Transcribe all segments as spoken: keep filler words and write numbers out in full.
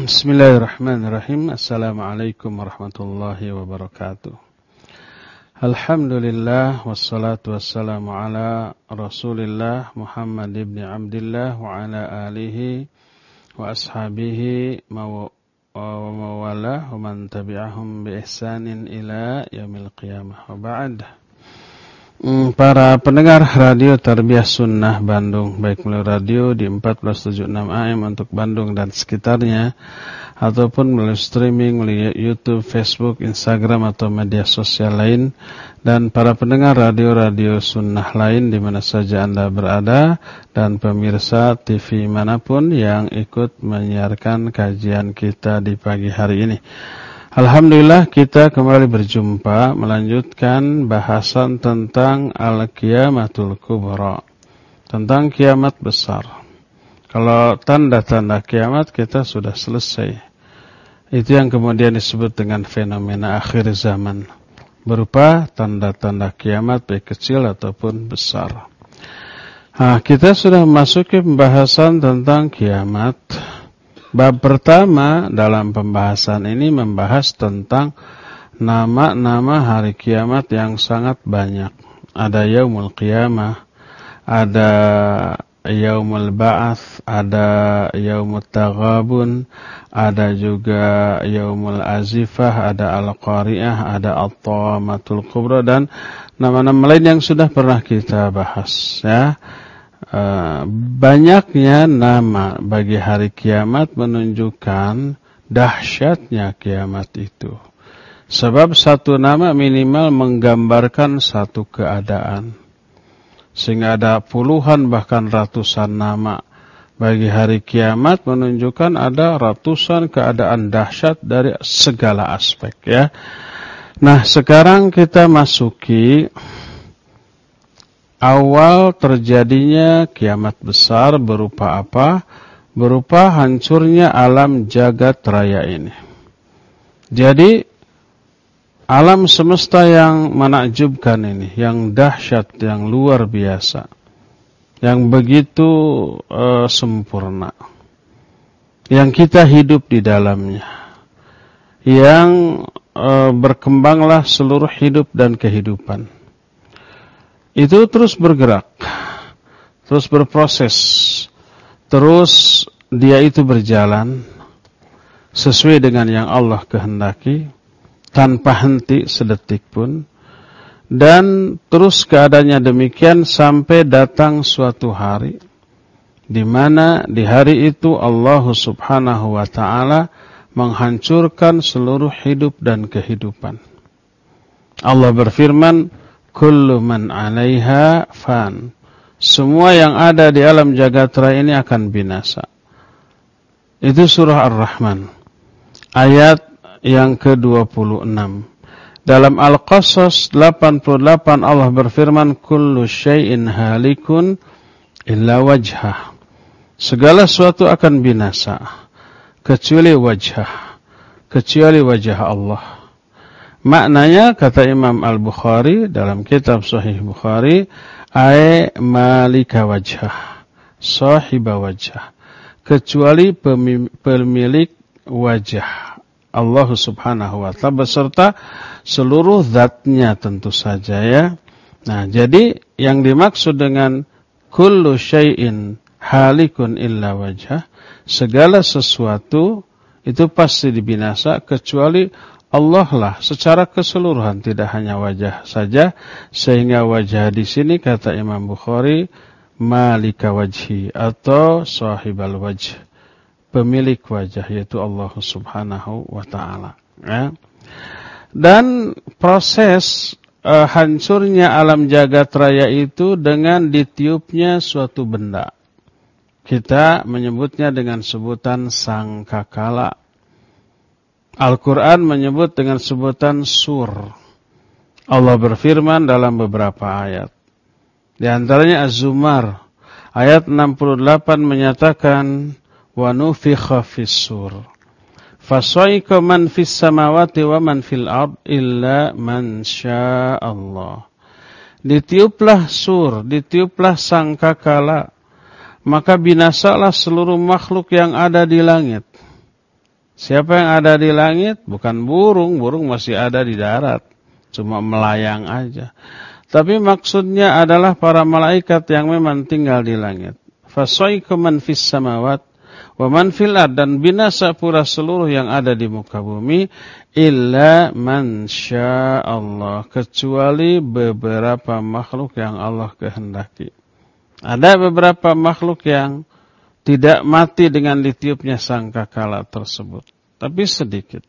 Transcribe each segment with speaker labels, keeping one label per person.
Speaker 1: Bismillahirrahmanirrahim. Assalamualaikum warahmatullahi wabarakatuh. Alhamdulillah wassalatu wassalamu ala Rasulillah Muhammad ibn Abdullah wa ala alihi wa ashabihi wa mawala wa man tabi'ahum bi ihsanin ila yaumil qiyamah. Wa ba'd. Para pendengar radio Tarbiyah Sunnah Bandung, baik melalui radio di empat belas tujuh puluh enam A M untuk Bandung dan sekitarnya, ataupun melalui streaming melalui YouTube, Facebook, Instagram atau media sosial lain, dan para pendengar radio-radio sunnah lain di mana saja Anda berada, dan pemirsa T V manapun yang ikut menyiarkan kajian kita di pagi hari ini. Alhamdulillah kita kembali berjumpa melanjutkan bahasan tentang Al-Qiyamatul Kubra, tentang kiamat besar. Kalau tanda-tanda kiamat kita sudah selesai. Itu yang kemudian disebut dengan fenomena akhir zaman, berupa tanda-tanda kiamat baik kecil ataupun besar. Nah, kita sudah memasuki pembahasan tentang kiamat. Bab pertama dalam pembahasan ini membahas tentang nama-nama hari kiamat yang sangat banyak. Ada Yaumul Qiyamah, ada Yaumul Ba'ats, ada Yaumut Taghabun, ada juga Yaumul Azifah, ada Al-Qari'ah, ada At-Tamatul Kubra, dan nama-nama lain yang sudah pernah kita bahas, ya. Uh, banyaknya nama bagi hari kiamat menunjukkan dahsyatnya kiamat itu. Sebab satu nama minimal menggambarkan satu keadaan. Sehingga ada puluhan bahkan ratusan nama bagi hari kiamat menunjukkan ada ratusan keadaan dahsyat dari segala aspek, ya. Nah, sekarang kita masuki awal terjadinya kiamat besar berupa apa? Berupa hancurnya alam jagat raya ini. Jadi alam semesta yang menakjubkan ini, yang dahsyat, yang luar biasa, yang begitu uh, sempurna, yang kita hidup di dalamnya, yang uh, berkembanglah seluruh hidup dan kehidupan. Itu terus bergerak, terus berproses, terus dia itu berjalan sesuai dengan yang Allah kehendaki, tanpa henti sedetik pun, dan terus keadaannya demikian sampai datang suatu hari, di mana di hari itu Allah Subhanahu wa Ta'ala menghancurkan seluruh hidup dan kehidupan. Allah berfirman, kullu man 'alaiha fan. Semua yang ada di alam jagat raya ini akan binasa. Itu surah Ar-Rahman, ayat yang ke dua puluh enam. Dalam Al-Qasas delapan puluh delapan Allah berfirman, kullu syai'in halikun illa wajhah. Segala sesuatu akan binasa kecuali wajhah, kecuali wajah Allah. Maknanya kata Imam Al-Bukhari dalam kitab Sahih Bukhari, ay malika wajhah, sahiba wajhah, kecuali pemilik wajah Allah Subhanahu wa Ta'ala beserta seluruh zatnya tentu saja, ya. Nah, jadi yang dimaksud dengan kullu syai'in halikun illa wajhah, segala sesuatu itu pasti dibinasa kecuali Allah lah secara keseluruhan, tidak hanya wajah saja. Sehingga wajah di sini kata Imam Bukhari malika wajhi atau sahibal wajh, pemilik wajah, yaitu Allah Subhanahu wa Ta'ala, ya. Dan proses uh, hancurnya alam jagat raya itu dengan ditiupnya suatu benda. Kita menyebutnya dengan sebutan sangkakala. Al-Quran menyebut dengan sebutan sur. Allah berfirman dalam beberapa ayat. Di antaranya Az-Zumar ayat enam puluh delapan menyatakan wa nufikha fis-sur fasa'iqa man fis samawati wa man fil ard illa man sya'allah. Ditiuplah sur, ditiuplah sangkakala, maka binasalah seluruh makhluk yang ada di langit, Siapa yang ada di langit? Bukan burung, burung masih ada di darat, cuma melayang aja. Tapi maksudnya adalah para malaikat yang memang tinggal di langit. Fasaiqa man fis samawat wa man fil ard, dan binasa pula seluruh yang ada di muka bumi, illa man syaa Allah, kecuali beberapa makhluk yang Allah kehendaki. Ada beberapa makhluk yang tidak mati dengan ditiupnya sangkakala tersebut, tapi sedikit.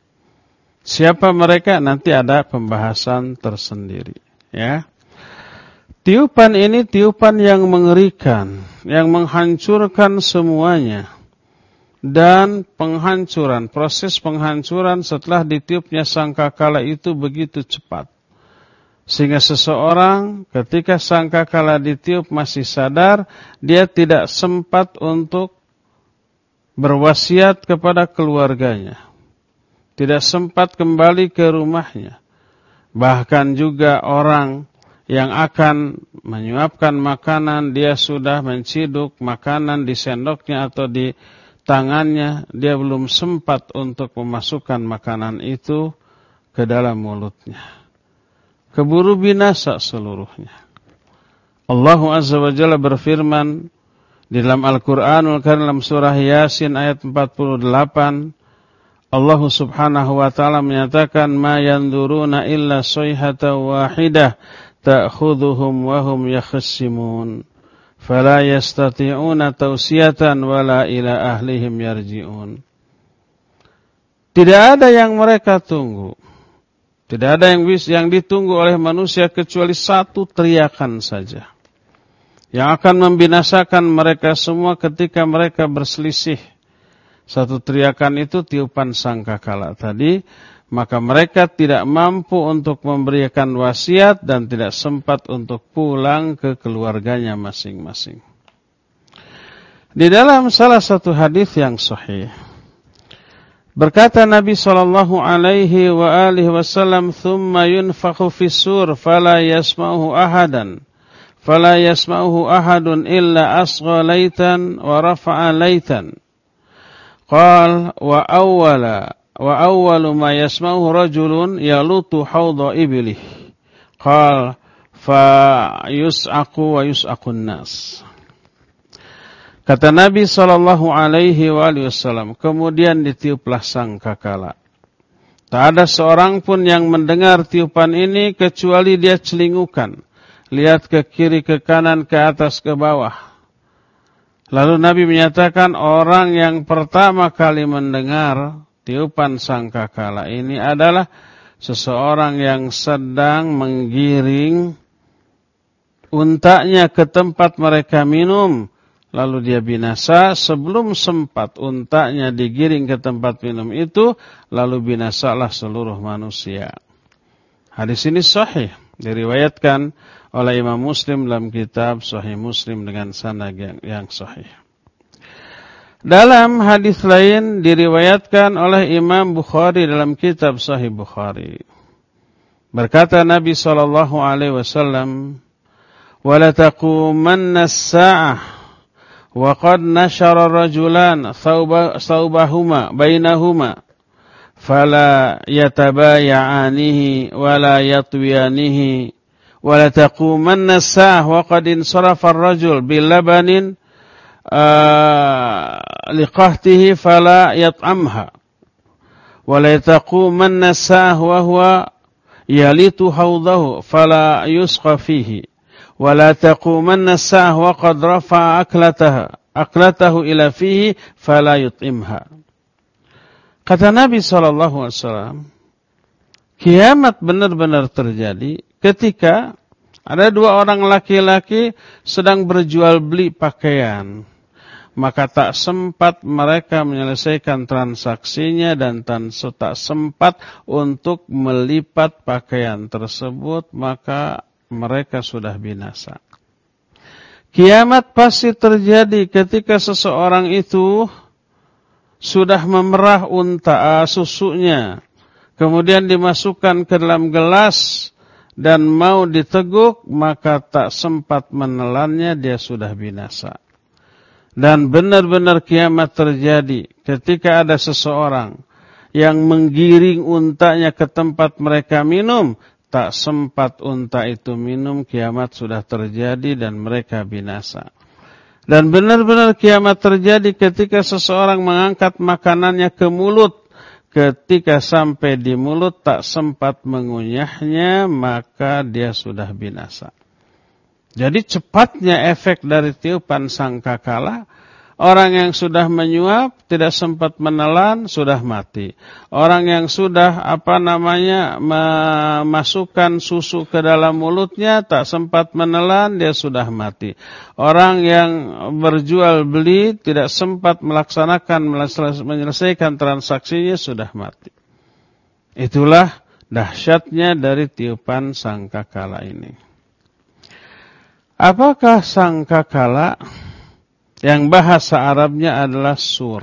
Speaker 1: Siapa mereka? Nanti ada pembahasan tersendiri, ya. Tiupan ini tiupan yang mengerikan, yang menghancurkan semuanya. Dan penghancuran, proses penghancuran setelah ditiupnya sangkakala itu begitu cepat. Sehingga seseorang ketika sangkakala ditiup masih sadar, dia tidak sempat untuk berwasiat kepada keluarganya. Tidak sempat kembali ke rumahnya. Bahkan juga orang yang akan menyuapkan makanan, dia sudah menciduk makanan di sendoknya atau di tangannya, dia belum sempat untuk memasukkan makanan itu ke dalam mulutnya. Keburu binasa seluruhnya. Allah Azza wa Jalla berfirman di dalam Al-Qur'anul Karim dalam surah Yasin ayat empat puluh delapan, Allah Subhanahu wa taala menyatakan, ma yanzuruna illa sayhatan wahidah ta'khudhuhum wa hum yakhsimun fala yastati'una tawsiyatan wala ila ahlihim yarji'un. Tidak ada yang mereka tunggu. Tidak ada yang bis, yang ditunggu oleh manusia kecuali satu teriakan saja, yang akan membinasakan mereka semua ketika mereka berselisih. Satu teriakan itu tiupan sangkakala tadi, maka mereka tidak mampu untuk memberikan wasiat dan tidak sempat untuk pulang ke keluarganya masing-masing. Di dalam salah satu hadis yang sahih, berkata Nabi sallallahu alaihi wa alihi wasallam, "Tsumma yunfakhu fis-sur fala yasma'uhu ahadan, fala yasma'uhu ahadun illa asgha laitan wa rafa'a laitan." Qala wa awwala wa awwalu ma yasma'uhu rajulun yalutu hawdha iblih. Qala fa yus'aqu wa yus'aqun nas. Kata Nabi sallallahu alaihi wasallam, kemudian ditiuplah sangkakala. Tak ada seorang pun yang mendengar tiupan ini kecuali dia celingukan, lihat ke kiri, ke kanan, ke atas, ke bawah. Lalu Nabi menyatakan orang yang pertama kali mendengar tiupan sangkakala ini adalah seseorang yang sedang menggiring untanya ke tempat mereka minum. Lalu dia binasa sebelum sempat untanya digiring ke tempat minum itu, lalu binasalah seluruh manusia. Hadis ini sahih, diriwayatkan oleh Imam Muslim dalam kitab Sahih Muslim dengan sanad yang, yang sahih. Dalam hadis lain diriwayatkan oleh Imam Bukhari dalam kitab Sahih Bukhari. Berkata Nabi sallallahu alaihi wasallam, "Wa la taqumanna as-sa'ah وقد نشر الرجلان ثوبهما بينهما فلا يتبايعانه ولا يطويانه ولا تقومن الساعة وقد انصرف الرجل بلبن لقحته فلا يطعمها ولا تقومن الساعة وهو يلت حوضه فلا يسقى فيه ولا تقومن الساعة وقد رفع أكلتها أكلته إلى فيه فلا يطعمها." Kata Nabi sallallahu alaihi wasallam, kiamat benar-benar terjadi ketika ada dua orang laki-laki sedang berjual beli pakaian. Maka tak sempat mereka menyelesaikan transaksinya dan tak sempat untuk melipat pakaian tersebut, maka mereka sudah binasa. Kiamat pasti terjadi ketika seseorang itu sudah memerah unta susunya, kemudian dimasukkan ke dalam gelas dan mau diteguk, maka tak sempat menelannya, dia sudah binasa. Dan benar-benar kiamat terjadi ketika ada seseorang yang menggiring untanya ke tempat mereka minum, tak sempat unta itu minum, kiamat sudah terjadi dan mereka binasa. Dan benar-benar kiamat terjadi ketika seseorang mengangkat makanannya ke mulut, ketika sampai di mulut tak sempat mengunyahnya, maka dia sudah binasa. Jadi cepatnya efek dari tiupan sangkakala, orang yang sudah menyuap tidak sempat menelan sudah mati. Orang yang sudah apa namanya memasukkan susu ke dalam mulutnya tak sempat menelan, dia sudah mati. Orang yang berjual beli tidak sempat melaksanakan menyelesaikan transaksinya sudah mati. Itulah dahsyatnya dari tiupan sangkakala ini. Apakah sangkakala? Yang bahasa Arabnya adalah sur.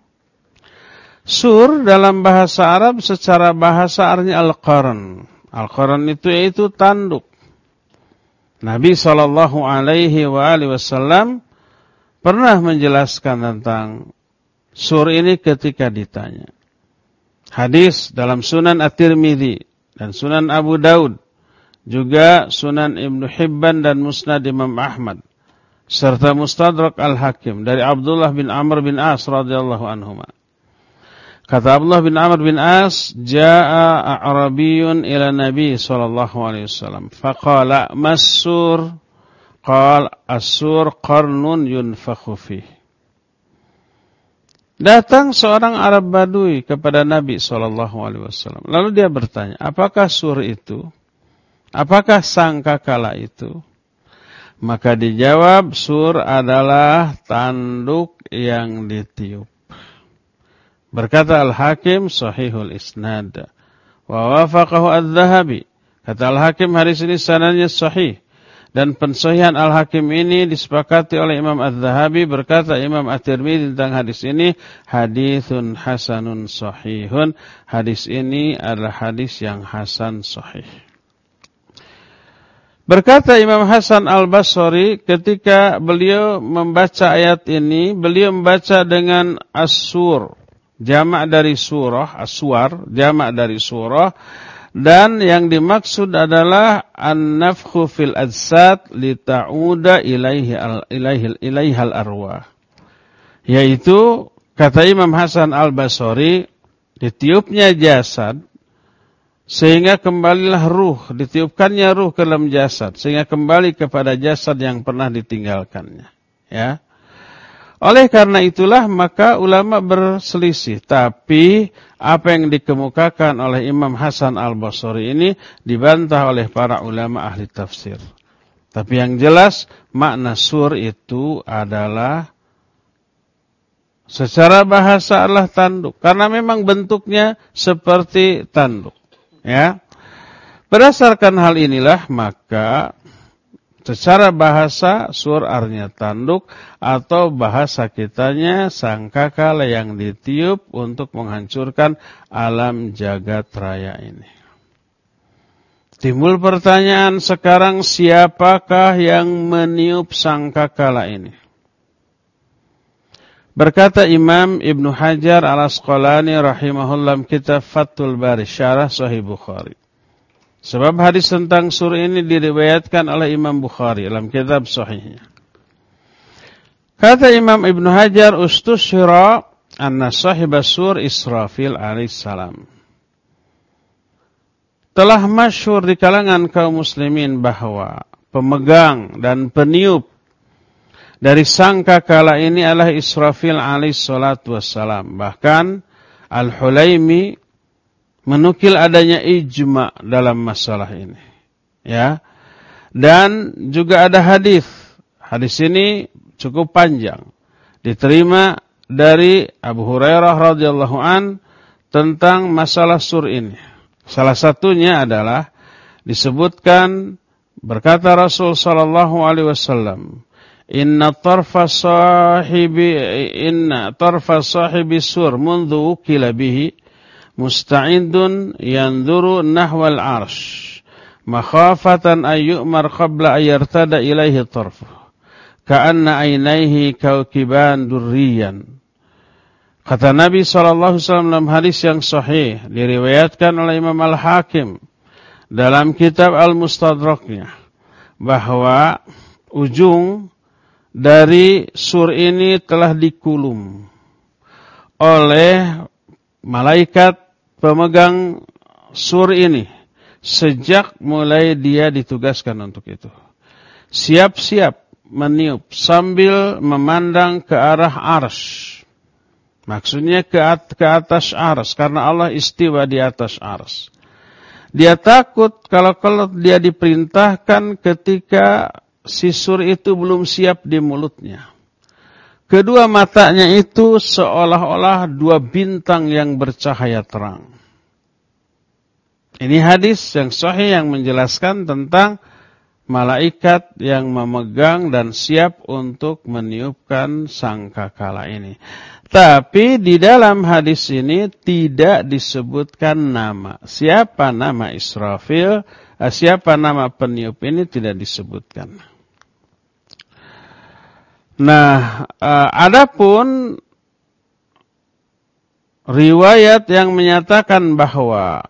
Speaker 1: Sur dalam bahasa Arab secara bahasa artinya al-qarn. Al-qarn itu yaitu tanduk. Nabi shallallahu alaihi wasallam pernah menjelaskan tentang sur ini ketika ditanya. Hadis dalam Sunan At-Tirmidzi dan Sunan Abu Daud, juga Sunan Ibnu Hibban dan Musnad Imam Ahmad, serta Mustadrak Al-Hakim dari Abdullah bin Amr bin As radhiyallahu anhuma. Kata Abdullah bin Amr bin As, "Jaa a'rabiyyun ila Nabi sallallahu alaihi wasallam, faqala mas-sur?" Qala as-sur qarnun yunfakhu fihi. Datang seorang Arab Badui kepada Nabi sallallahu alaihi wasallam. Lalu dia bertanya, "Apakah sur itu? Apakah sangkakala itu?" Maka dijawab, sur adalah tanduk yang ditiup. Berkata Al-Hakim, sahihul isnad. Wa wafaqahu Adz-Dzahabi. Kata Al-Hakim, hadis ini sanadnya sahih. Dan pensahihan Al-Hakim ini disepakati oleh Imam Adz-Dzahabi. Berkata Imam At-Tirmidzi tentang hadis ini, haditsun hasanun sahihun. Hadis ini adalah hadis yang hasan sahih. Berkata Imam Hasan Al-Basri ketika beliau membaca ayat ini, beliau membaca dengan as-sur, jamak dari surah, as-suar, jamak dari surah, dan yang dimaksud adalah an-nafkhu fil ajsad li ta'uda ilaihi ilaihi ilaihal arwah. Yaitu kata Imam Hasan Al-Basri, ditiupnya jasad sehingga kembalilah ruh, ditiupkannya ruh ke dalam jasad, sehingga kembali kepada jasad yang pernah ditinggalkannya. Ya. Oleh karena itulah maka ulama berselisih. Tapi apa yang dikemukakan oleh Imam Hasan Al-Basri ini dibantah oleh para ulama ahli tafsir. Tapi yang jelas makna sur itu adalah secara bahasa adalah tanduk. Karena memang bentuknya seperti tanduk. Ya, berdasarkan hal inilah maka secara bahasa sur artinya tanduk atau bahasa kitanya sangkakala yang ditiup untuk menghancurkan alam jagat raya ini. Timbul pertanyaan sekarang, siapakah yang meniup sangkakala ini? Berkata Imam Ibnu Hajar Al-Asqalani rahimahullah kitab Fathul Bari Syarah Sahih Bukhari. Sebab hadis tentang sur ini diriwayatkan oleh Imam Bukhari dalam kitab sahihnya. Kata Imam Ibnu Hajar, ustushira anna sahibas sur Israfil alaihissalam. Telah masyhur di kalangan kaum muslimin bahwa pemegang dan peniup dari sangkakala ini adalah Israfil alaihi salatu wassalam. Bahkan Al-Hulaimi menukil adanya ijma dalam masalah ini. Ya. Dan juga ada hadis. Hadis ini cukup panjang. Diterima dari Abu Hurairah radhiyallahu an tentang masalah sur ini. Salah satunya adalah disebutkan berkata Rasul sallallahu alaihi wasallam, Inna tarfa sahibi inna tarfa sahibi sur mundu ukila bihi musta'idun yanzuru nahwal arsh makhafatan ay yu'mar qabla ay yartada ilaihi tarfu ka'anna ainaihi kaukiban durriyan. Kata Nabi shallallahu alaihi wasallam dalam hadis yang sahih, diriwayatkan oleh Imam Al-Hakim dalam kitab Al-Mustadraknya, bahwa ujung dari sur ini telah dikulum oleh malaikat pemegang sur ini sejak mulai dia ditugaskan untuk itu. Siap-siap meniup sambil memandang ke arah arsy. Maksudnya ke, at- ke atas arsy, karena Allah istiwa di atas arsy. Dia takut kalau kalau dia diperintahkan ketika si sur itu belum siap di mulutnya. Kedua matanya itu seolah-olah dua bintang yang bercahaya terang. Ini hadis yang sahih yang menjelaskan tentang malaikat yang memegang dan siap untuk meniupkan sangkakala ini. Tapi di dalam hadis ini tidak disebutkan nama. Siapa nama Israfil, siapa nama peniup ini tidak disebutkan. Nah, adapun riwayat yang menyatakan bahwa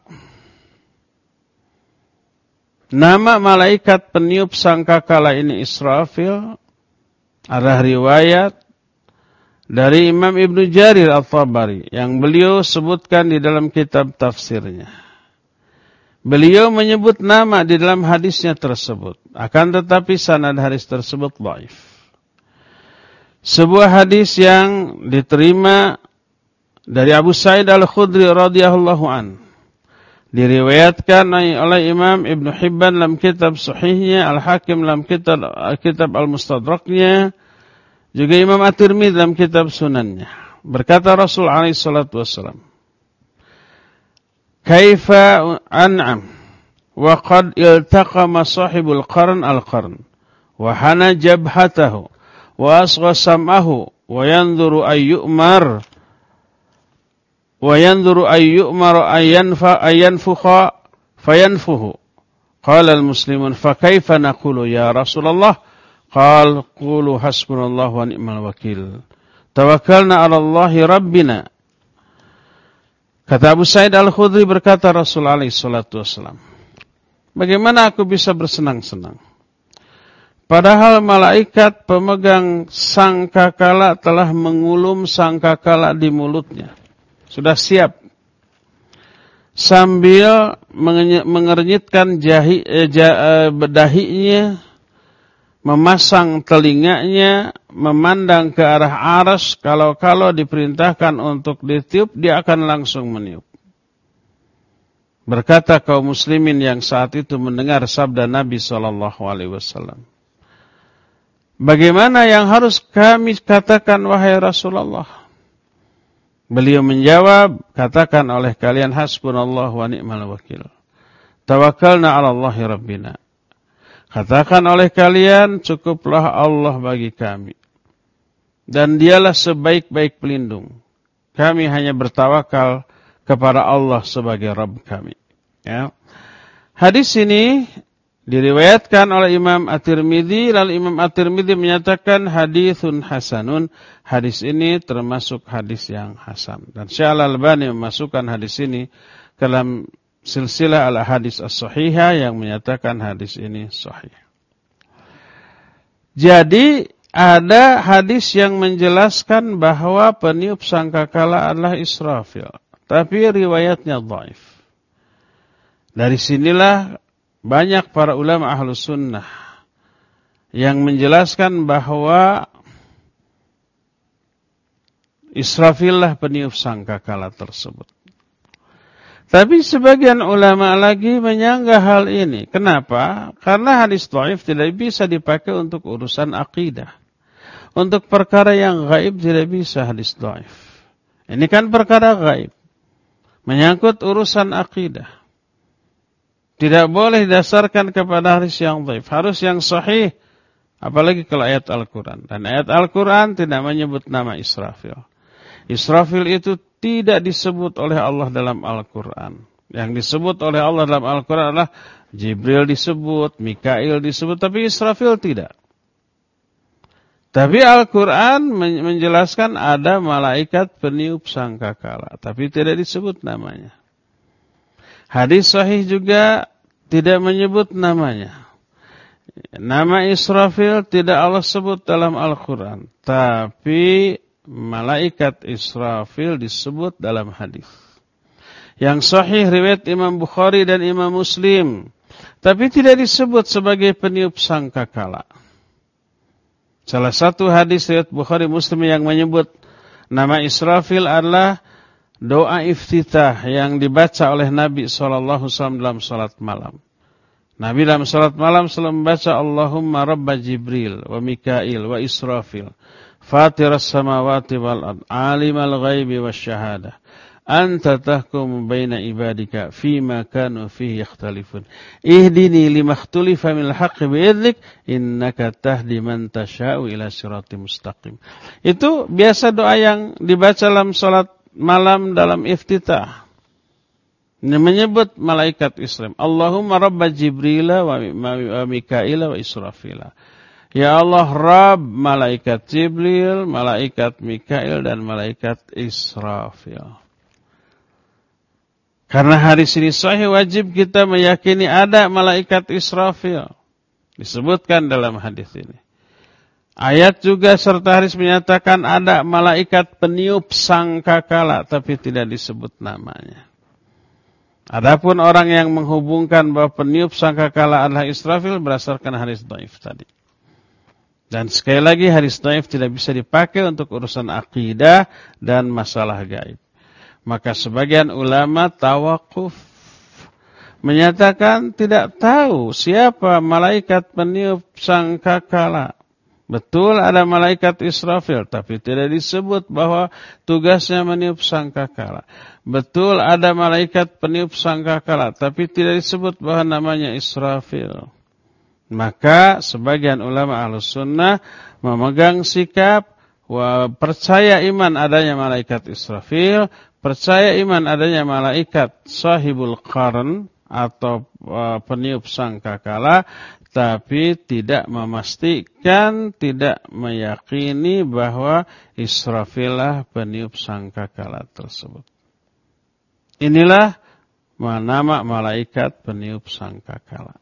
Speaker 1: nama malaikat peniup sangkakala ini Israfil adalah riwayat dari Imam Ibnu Jarir At-Tabari yang beliau sebutkan di dalam kitab tafsirnya. Beliau menyebut nama di dalam hadisnya tersebut. Akan tetapi sanad hadis tersebut dhaif. Sebuah hadis yang diterima dari Abu Sa'id Al-Khudri radhiyallahu an, diriwayatkan oleh Imam Ibnu Hibban dalam kitab sahihnya, Al-Hakim dalam kitab kitab Al-Mustadraknya, juga Imam At-Tirmidzi dalam kitab sunannya. Berkata Rasul alaihi salatu wassalam, "Kaifa an'am wa qad iltaqama sahibul qarn al-qarn wa hana jabhatahu wa asgha sam'ahu wa yanzuru ayyumar wa yanzuru ayyumar ayanfa ayanfukha fayanfuhu." Qala al-muslimun, "Fa kaifa naqulu ya Rasulullah?" Qal qulu hasbunallahu wa ni'mal wakil. Tawakkalna 'ala Allahi rabbina. Kata Abu Sa'id Al-Khudri, berkata Rasul alaihi salatu wasallam, bagaimana aku bisa bersenang-senang padahal malaikat pemegang sangkakala telah mengulum sangkakala di mulutnya. Sudah siap. Sambil mengernyitkan jahi, eh, dahinya, memasang telinganya, memandang ke arah arsy, kalau-kalau diperintahkan untuk ditiup, dia akan langsung meniup. Berkata kaum muslimin yang saat itu mendengar sabda Nabi shallallahu alaihi wasallam, bagaimana yang harus kami katakan wahai Rasulullah? Beliau menjawab, katakan oleh kalian hasbunallahu wa ni'mal wakil. Tawakkalna 'ala Allahi rabbina. Katakan oleh kalian, cukuplah Allah bagi kami. Dan dialah sebaik-baik pelindung. Kami hanya bertawakal kepada Allah sebagai Rabb kami. Ya. Hadis ini diriwayatkan oleh Imam At-Tirmidzi, lalu Imam At-Tirmidzi menyatakan haditsun hasanun. Hadis ini termasuk hadis yang hasan. Dan Syekh Al-Albani memasukkan hadis ini ke dalam silsilah al-hadis as-sahihah yang menyatakan hadis ini sahih. Jadi ada hadis yang menjelaskan bahwa peniup sangkakala adalah Israfil, tapi riwayatnya dhaif. Dari sinilah banyak para ulama ahlus sunnah yang menjelaskan bahwa Israfil lah peniup sangkakala tersebut. Tapi sebagian ulama lagi menyanggah hal ini. Kenapa? Karena hadis dhaif tidak bisa dipakai untuk urusan akidah. Untuk perkara yang gaib tidak bisa hadis dhaif. Ini kan perkara gaib. Menyangkut urusan akidah. Tidak boleh didasarkan kepada hadis yang dhaif. Harus yang sahih. Apalagi kalau ayat Al-Quran. Dan ayat Al-Quran tidak menyebut nama Israfil. Israfil itu tidak disebut oleh Allah dalam Al-Quran. Yang disebut oleh Allah dalam Al-Quran adalah Jibril disebut, Mikail disebut, tapi Israfil tidak. Tapi Al-Quran menjelaskan ada malaikat peniup sangkakala, tapi tidak disebut namanya. Hadis sahih juga tidak menyebut namanya. Nama Israfil tidak Allah sebut dalam Al-Quran, tapi malaikat Israfil disebut dalam hadis. Yang sahih riwayat Imam Bukhari dan Imam Muslim, tapi tidak disebut sebagai peniup sangkakala. Salah satu hadis riwayat Bukhari Muslim yang menyebut nama Israfil adalah doa iftitah yang dibaca oleh Nabi shallallahu alaihi wasallam dalam salat malam. Nabi dalam salat malam selalu membaca Allahumma Rabba Jibril wa Mikail wa Israfil Fatiras samawati wal ard alimal ghaibi wasyahadah anta tahkumu baina ibadika fima kanu fihi yakhtalifun ihdini lima ikhtalifa minal haqqi bi'idnik innaka tahdi man tasha'u ila siratim mustaqim. Itu biasa doa yang dibaca dalam salat malam dalam iftitah. Menyebut malaikat Islam. Allahumma Rabba Jibrila wa Mikaila wa Israfila. Ya Allah Rabb malaikat Jibril, malaikat Mikail dan malaikat Israfil. Karena hadis ini sahih, wajib kita meyakini ada malaikat Israfil. Disebutkan dalam hadis ini. Ayat juga serta hadis menyatakan ada malaikat peniup sangkakala, tapi tidak disebut namanya. Adapun orang yang menghubungkan bahwa peniup sangkakala adalah Israfil berdasarkan hadis dhaif tadi. Dan sekali lagi hadis dhaif tidak bisa dipakai untuk urusan akidah dan masalah gaib. Maka sebagian ulama tawakuf menyatakan tidak tahu siapa malaikat peniup sangkakala. Betul ada malaikat Israfil, tapi tidak disebut bahwa tugasnya meniup sangkakala. Betul ada malaikat peniup sangkakala, tapi tidak disebut bahwa namanya Israfil. Maka sebagian ulama Ahlus Sunnah memegang sikap wa percaya iman adanya malaikat Israfil, percaya iman adanya malaikat sahibul qarn atau uh, peniup sangkakala, tapi tidak memastikan, tidak meyakini bahwa Israfilah peniup sangkakala tersebut. Inilah nama malaikat peniup sangkakala.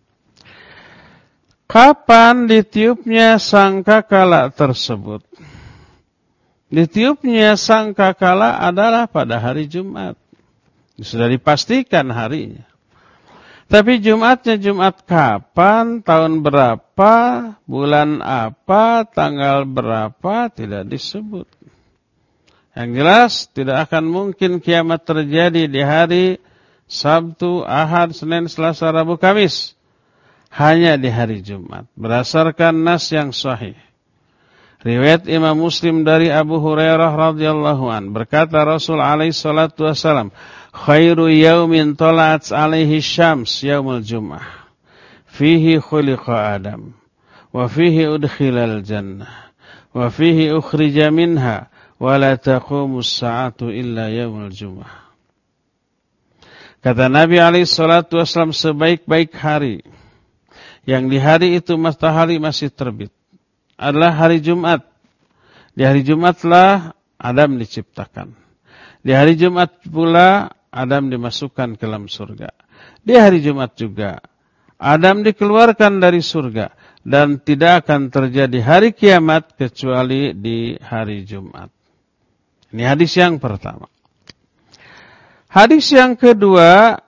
Speaker 1: Kapan ditiupnya sangkakala tersebut? Ditiupnya sangkakala adalah pada hari Jumat. Sudah dipastikan harinya. Tapi Jumatnya Jumat kapan, tahun berapa, bulan apa, tanggal berapa, tidak disebut. Yang jelas tidak akan mungkin kiamat terjadi di hari Sabtu, Ahad, Senin, Selasa, Rabu, Kamis. Hanya di hari Jumat. Berdasarkan nas yang sahih. Riwayat Imam Muslim dari Abu Hurairah radhiyallahu an, berkata Rasul alaihi salatu wasalam, khairu yaumin tala'at alaihi syams yaumul jum'ah. Fihi khuliqa Adam, wa fihi udkhilal jannah, wa fihi ukhrija minha, wa la taqumus sa'atu illa yaumul jum'ah. Kata Nabi alaihi salatu wasalam, sebaik-baik hari, yang di hari itu matahari masih terbit, adalah hari Jumat. Di hari Jumatlah Adam diciptakan. Di hari Jumat pula Adam dimasukkan ke dalam surga. Di hari Jumat juga Adam dikeluarkan dari surga. Dan tidak akan terjadi hari kiamat kecuali di hari Jumat. Ini hadis yang pertama. Hadis yang kedua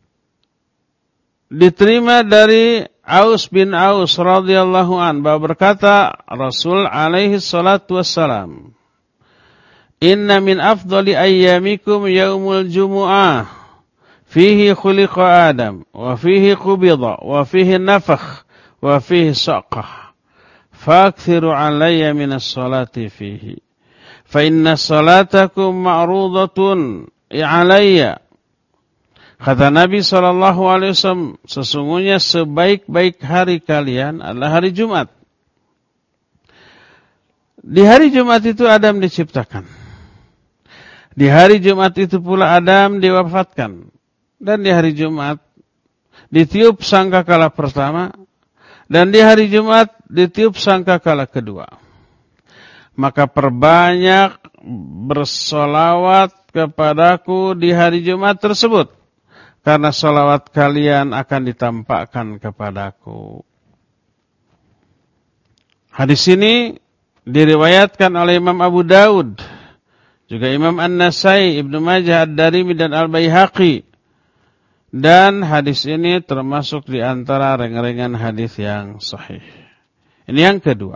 Speaker 1: diterima dari Aus bin Aus radhiyallahu an, bahwa berkata Rasul alaihi salatu wassalam, inna min afdali ayyamikum yaumul jumu'ah, fihi khuliqa Adam, wa fihi qubida, wa fihi nafakh, wa fihi saqah. Fakthiru alayya minas salati fihi. Fa inna salatakum ma'rudatun alayya. Kata Nabi shallallahu alaihi wasallam, sesungguhnya sebaik-baik hari kalian adalah hari Jumat. Di hari Jumat itu Adam diciptakan. Di hari Jumat itu pula Adam diwafatkan. Dan di hari Jumat ditiup sangkakala pertama. Dan di hari Jumat ditiup sangkakala kedua. maka perbanyak bersolawat kepadaku di hari Jumat tersebut, karena solawat kalian akan ditampakkan kepadaku. Hadis ini diriwayatkan oleh Imam Abu Daud, juga Imam An-Nasai, Ibnu Majah, Ad-Darimi, dan Al-Baihaqi. Dan hadis ini termasuk di antara ringan-ringan hadis yang sahih. Ini yang kedua.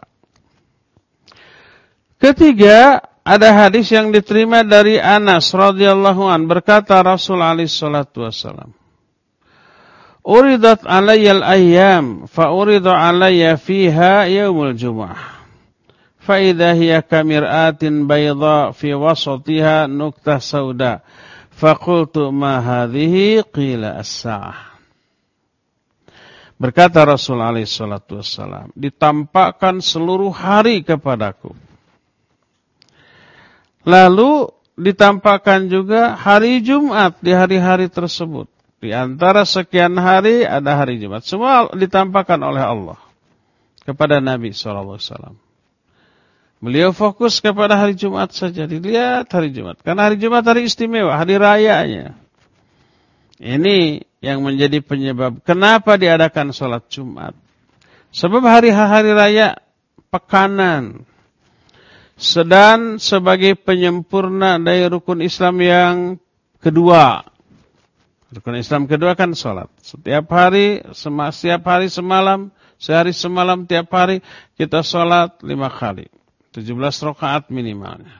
Speaker 1: Ketiga, ada hadis yang diterima dari Anas radhiyallahu an, berkata Rasul alaihi salatu wasallam, "Uridat alayyal ayyam, fa urida alayya fiha yaumul jumu'ah. Fa idza hiya kamir'atin bayda fi wasatiha nuktah sauda. Faqultu ma hadhihi qila as-sa'ah." Berkata Rasul alaihi salatu wassalam, ditampakkan seluruh hari kepadaku. Lalu ditampakkan juga hari Jumat di hari-hari tersebut. Di antara sekian hari ada hari Jumat. Semua ditampakkan oleh Allah kepada Nabi shallallahu alaihi wasallam. Beliau fokus kepada hari Jumat saja. Dilihat hari Jumat. Karena hari Jumat hari istimewa, hari rayanya. Ini yang menjadi penyebab kenapa diadakan sholat Jumat. Sebab hari-hari raya pekanan. Sedang sebagai penyempurna dari rukun Islam yang kedua. Rukun Islam kedua kan sholat. Setiap hari, setiap hari semalam, sehari semalam, tiap hari kita sholat lima kali. tujuh belas rakaat minimalnya.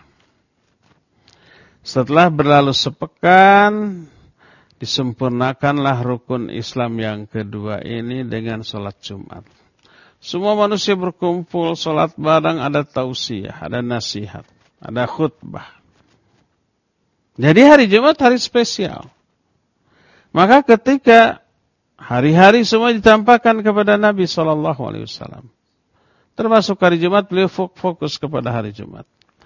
Speaker 1: Setelah berlalu sepekan, disempurnakanlah rukun Islam yang kedua ini dengan sholat Jumat. Semua manusia berkumpul, sholat bareng, ada tausiah, ada nasihat, ada khutbah. Jadi hari Jumat hari spesial. Maka ketika hari-hari semua ditampakkan kepada Nabi shallallahu alaihi wasallam. Termasuk hari Jumat, beliau fokus kepada hari Jumat.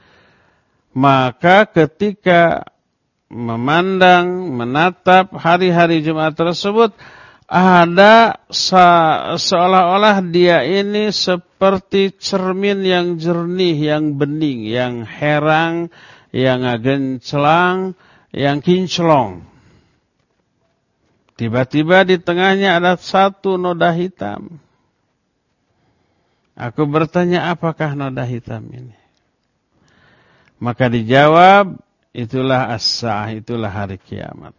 Speaker 1: Maka ketika memandang, menatap hari-hari Jumat tersebut, ada seolah-olah dia ini seperti cermin yang jernih, yang bening, yang herang, yang genclang, yang kinclong. Tiba-tiba di tengahnya ada satu noda hitam. Aku bertanya, apakah noda hitam ini? Maka dijawab, itulah as-sa'ah, itulah hari kiamat.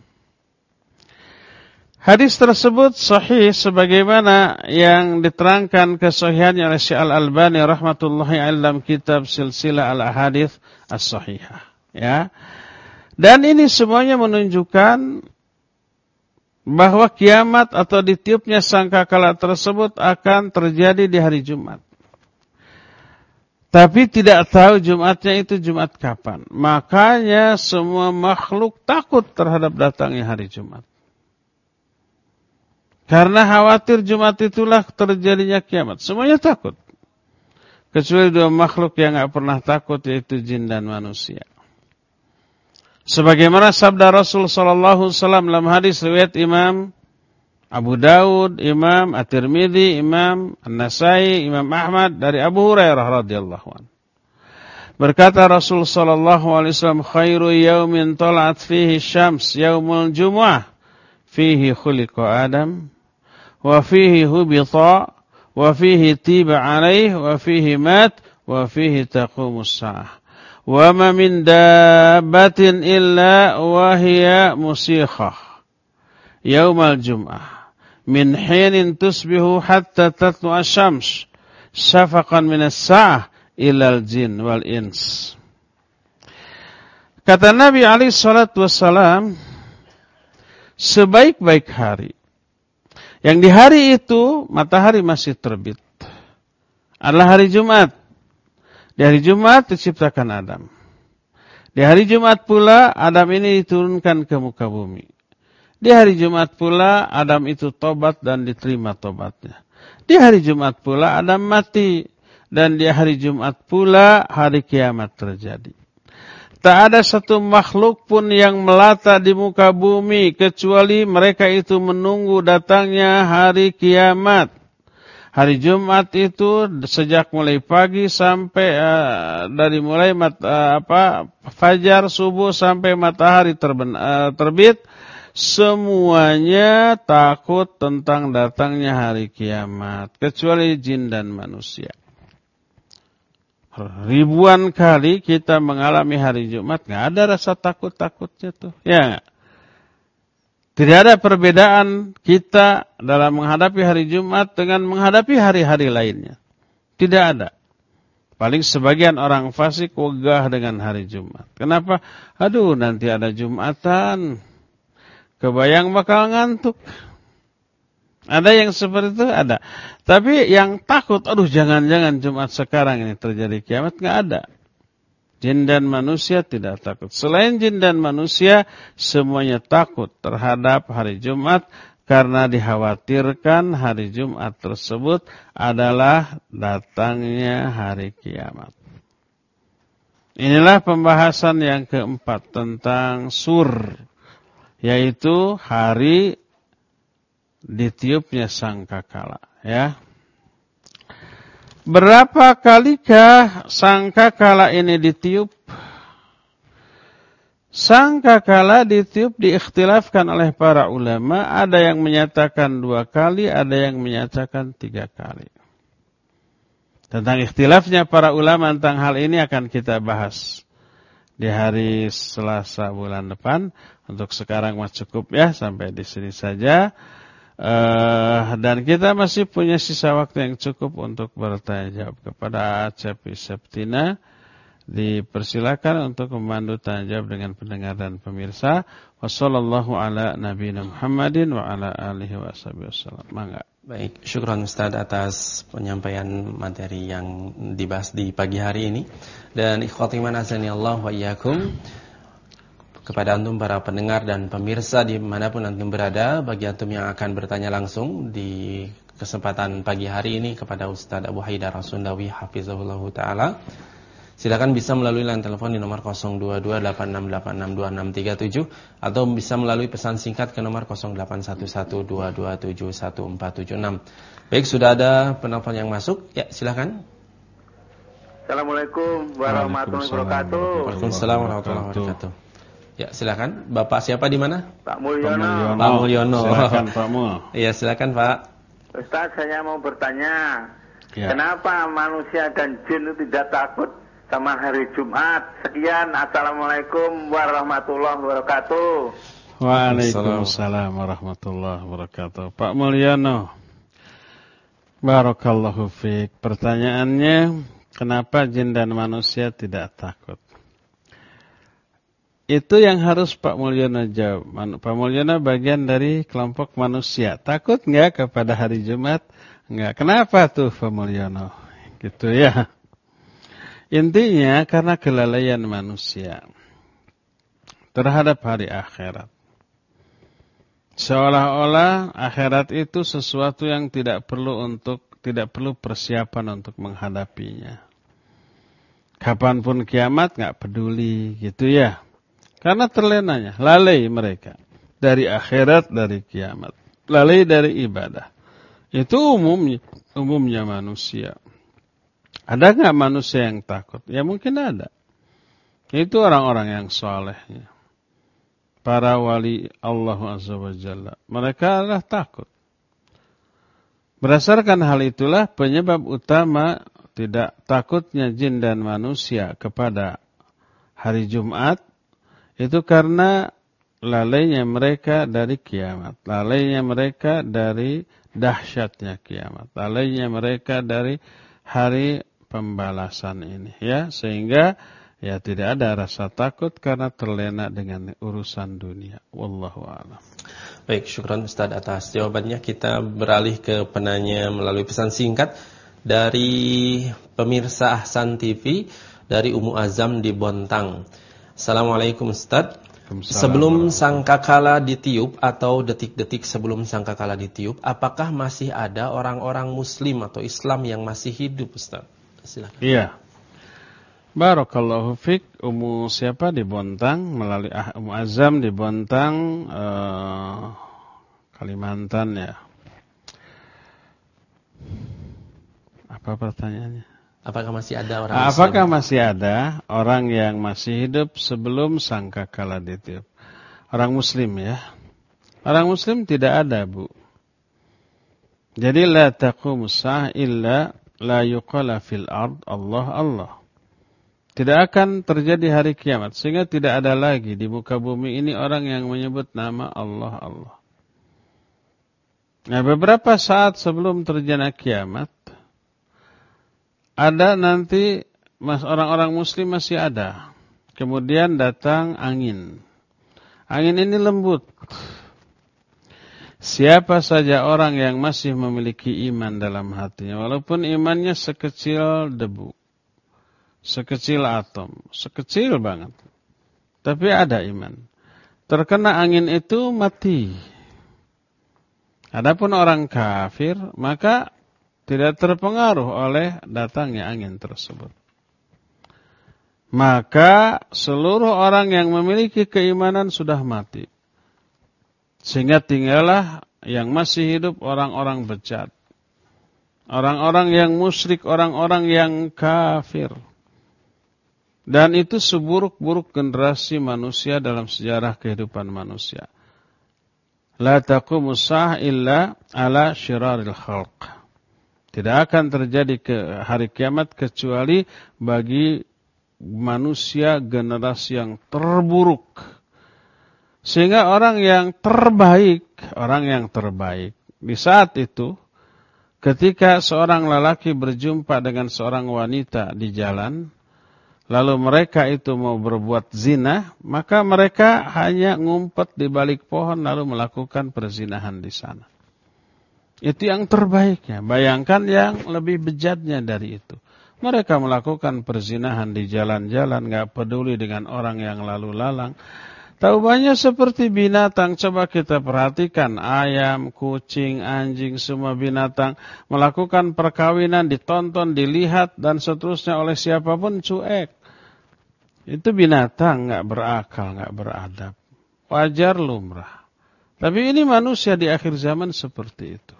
Speaker 1: Hadis tersebut sahih sebagaimana yang diterangkan kesahihannya oleh Syekh Al-Albani rahmatullahi alaihi dalam kitab Silsilah Al-Ahadits As-Sahihah. Ya. Dan ini semuanya menunjukkan bahwa kiamat atau ditiupnya sangkakala tersebut akan terjadi di hari Jumat. Tapi tidak tahu Jumatnya itu Jumat kapan. Makanya semua makhluk takut terhadap datangnya hari Jumat. Karena khawatir Jumat itulah terjadinya kiamat. Semuanya takut. Kecuali dua makhluk yang tidak pernah takut, yaitu jin dan manusia. Sebagaimana sabda Rasul sallallahu alaihi wasallam dalam hadis riwayat Imam Abu Daud, Imam At-Tirmidzi, Imam An-Nasai, Imam Ahmad dari Abu Hurairah radhiyallahu anhu. Berkata Rasul sallallahu alaihi wasallam, "Khairu yaumin tala'at fihi syams yaumul jumu'ah, fihi khuliqa Adam, wa fihi hubita, wa fihi tiba alaih, wa fihi mat, wa fihi taqumus sa'ah. Wa ma min dabbatin illa wa hiya musikhah yaumal jum'ah min hinin tusbihu hatta tatlu'a syams syafaqan min as-sa'ah ilal jin wal ins." Kata Nabi alaihi salatu wassalam, sebaik-baik hari yang di hari itu matahari masih terbit adalah hari Jumat. Di hari Jumat diciptakan Adam. Di hari Jumat pula Adam ini diturunkan ke muka bumi. Di hari Jumat pula Adam itu tobat dan diterima tobatnya. Di hari Jumat pula Adam mati. Dan di hari Jumat pula hari kiamat terjadi. Tak ada satu makhluk pun yang melata di muka bumi kecuali mereka itu menunggu datangnya hari kiamat. Hari Jumat itu sejak mulai pagi sampai uh, dari mulai mat, uh, apa fajar subuh sampai matahari terben, uh, terbit, semuanya takut tentang datangnya hari kiamat, kecuali jin dan manusia. Ribuan kali kita mengalami hari Jumat, nggak ada rasa takut-takutnya tuh, ya. Tidak ada perbedaan kita dalam menghadapi hari Jumat dengan menghadapi hari-hari lainnya. Tidak ada. Paling sebagian orang fasik wegah dengan hari Jumat. Kenapa? Aduh, nanti ada Jumatan, kebayang bakal ngantuk. Ada yang seperti itu? Ada. Tapi yang takut, aduh jangan-jangan Jumat sekarang ini terjadi kiamat, nggak ada. Jin dan manusia tidak takut. Selain jin dan manusia, semuanya takut terhadap hari Jumat karena dikhawatirkan hari Jumat tersebut adalah datangnya hari kiamat. Inilah pembahasan yang keempat tentang sur, yaitu hari ditiupnya sangkakala, ya. Berapa kalikah sangkakala ini ditiup? Sangkakala ditiup diikhtilafkan oleh para ulama, ada yang menyatakan dua kali, ada yang menyatakan tiga kali. Tentang ikhtilafnya para ulama tentang hal ini akan kita bahas di hari Selasa bulan depan. Untuk sekarang mah cukup ya, sampai di sini saja. Uh, dan kita masih punya sisa waktu yang cukup untuk bertanya jawab kepada Cepi Septina. Dipersilakan untuk memandu tanya jawab dengan pendengar dan pemirsa. Wassallallahu ala nabiyina Muhammadin wa ala alihi wasallam. Mangga.
Speaker 2: Baik, syukran Ustaz atas penyampaian materi yang dibahas di pagi hari ini. Dan ikhwati man azani Allah wa iyyakum, kepada antum para pendengar dan pemirsa dimanapun antum berada, bagi antum yang akan bertanya langsung di kesempatan pagi hari ini kepada Ustaz Abu Haidar Rasundawi hafizahullah ta'ala, silakan bisa melalui line telepon di nomor nol dua dua delapan enam delapan enam dua enam tiga tujuh atau bisa melalui pesan singkat ke nomor nol delapan satu satu dua dua tujuh satu empat tujuh enam. Baik, sudah ada penelpon yang masuk, ya silakan.
Speaker 3: Assalamualaikum warahmatullahi wabarakatuh.
Speaker 2: Waalaikumsalam warahmatullahi wabarakatuh. Ya, silakan. Bapak siapa di mana?
Speaker 3: Pak Mulyono.
Speaker 2: Pak Mulyono.
Speaker 1: Silakan Pak Mul.
Speaker 2: Iya, silakan Pak.
Speaker 3: Ustaz, saya mau bertanya.
Speaker 1: Ya.
Speaker 3: Kenapa manusia dan jin itu tidak takut sama hari Jumat? Sekian. Assalamualaikum warahmatullahi wabarakatuh.
Speaker 1: Waalaikumsalam warahmatullahi wabarakatuh. Pak Mulyono. Barakallahu fiik. Pertanyaannya, kenapa jin dan manusia tidak takut? Itu yang harus Pak Mulyono jawab. Pak Mulyono bagian dari kelompok manusia. Takut enggak kepada hari Jumat? Enggak. Kenapa tuh Pak Mulyono? Gitu ya. Intinya karena kelalaian manusia terhadap hari akhirat. Seolah-olah akhirat itu sesuatu yang tidak perlu untuk tidak perlu persiapan untuk menghadapinya. Kapanpun kiamat enggak peduli, gitu ya. Karena terlenanya, lalai mereka dari akhirat, dari kiamat, lalai dari ibadah. Itu umumnya, umumnya manusia. Ada nggak manusia yang takut? Ya mungkin ada. Itu orang-orang yang solehnya, para wali Allah Azza wa Jalla. Mereka adalah takut. Berdasarkan hal itulah penyebab utama tidak takutnya jin dan manusia kepada hari Jumat. Itu karena lalainya mereka dari kiamat, lalainya mereka dari dahsyatnya kiamat, lalainya mereka dari hari pembalasan ini, ya, sehingga ya tidak ada rasa takut karena terlena dengan urusan dunia. Wallahu a'lam.
Speaker 2: Baik, syukran Ustaz atas jawabannya. Kita beralih ke penanya melalui pesan singkat dari pemirsa Ahsan T V dari Ummu Azam di Bontang. Assalamualaikum Ustaz. Sebelum sangkakala ditiup atau detik-detik sebelum sangkakala ditiup, apakah masih ada orang-orang muslim atau Islam yang masih hidup Ustaz? Silakan.
Speaker 1: Iya. Barakallahu fik. Ummu siapa di Bontang melalui ah, Ummu Azam di Bontang uh, Kalimantan ya. Apa pertanyaannya?
Speaker 2: Apakah masih ada orang
Speaker 1: Nah,
Speaker 2: muslim?
Speaker 1: apakah masih ada orang yang masih hidup sebelum sangkakala ditiup? Orang muslim ya. Orang muslim tidak ada, Bu. Jadi la taqumus sa'ah illa la yuqala fil ard Allah Allah. Tidak akan terjadi hari kiamat sehingga tidak ada lagi di muka bumi ini orang yang menyebut nama Allah Allah. Nah, beberapa saat sebelum terjadi kiamat ada nanti mas orang-orang muslim masih ada. Kemudian datang angin. Angin ini lembut. Siapa saja orang yang masih memiliki iman dalam hatinya, walaupun imannya sekecil debu, sekecil atom, sekecil banget, tapi ada iman. Terkena angin itu mati. Adapun orang kafir, maka tidak terpengaruh oleh datangnya angin tersebut. Maka seluruh orang yang memiliki keimanan sudah mati. Sehingga tinggallah yang masih hidup orang-orang bejat. Orang-orang yang musyrik, orang-orang yang kafir. Dan itu seburuk-buruk generasi manusia dalam sejarah kehidupan manusia. La taqumus sa'ah illa ala syiraril khalq. Tidak akan terjadi ke hari kiamat kecuali bagi manusia generasi yang terburuk. Sehingga orang yang terbaik, orang yang terbaik di saat itu, ketika seorang lelaki berjumpa dengan seorang wanita di jalan, lalu mereka itu mau berbuat zina, maka mereka hanya ngumpet di balik pohon lalu melakukan perzinahan di sana. Itu yang terbaiknya. Bayangkan yang lebih bejatnya dari itu. Mereka melakukan perzinahan di jalan-jalan, gak peduli dengan orang yang lalu lalang. Taubahnya seperti binatang. Coba kita perhatikan, ayam, kucing, anjing, semua binatang melakukan perkawinan, ditonton, dilihat, dan seterusnya oleh siapapun cuek. Itu binatang, gak berakal, gak beradab. Wajar, lumrah. Tapi ini manusia di akhir zaman seperti itu.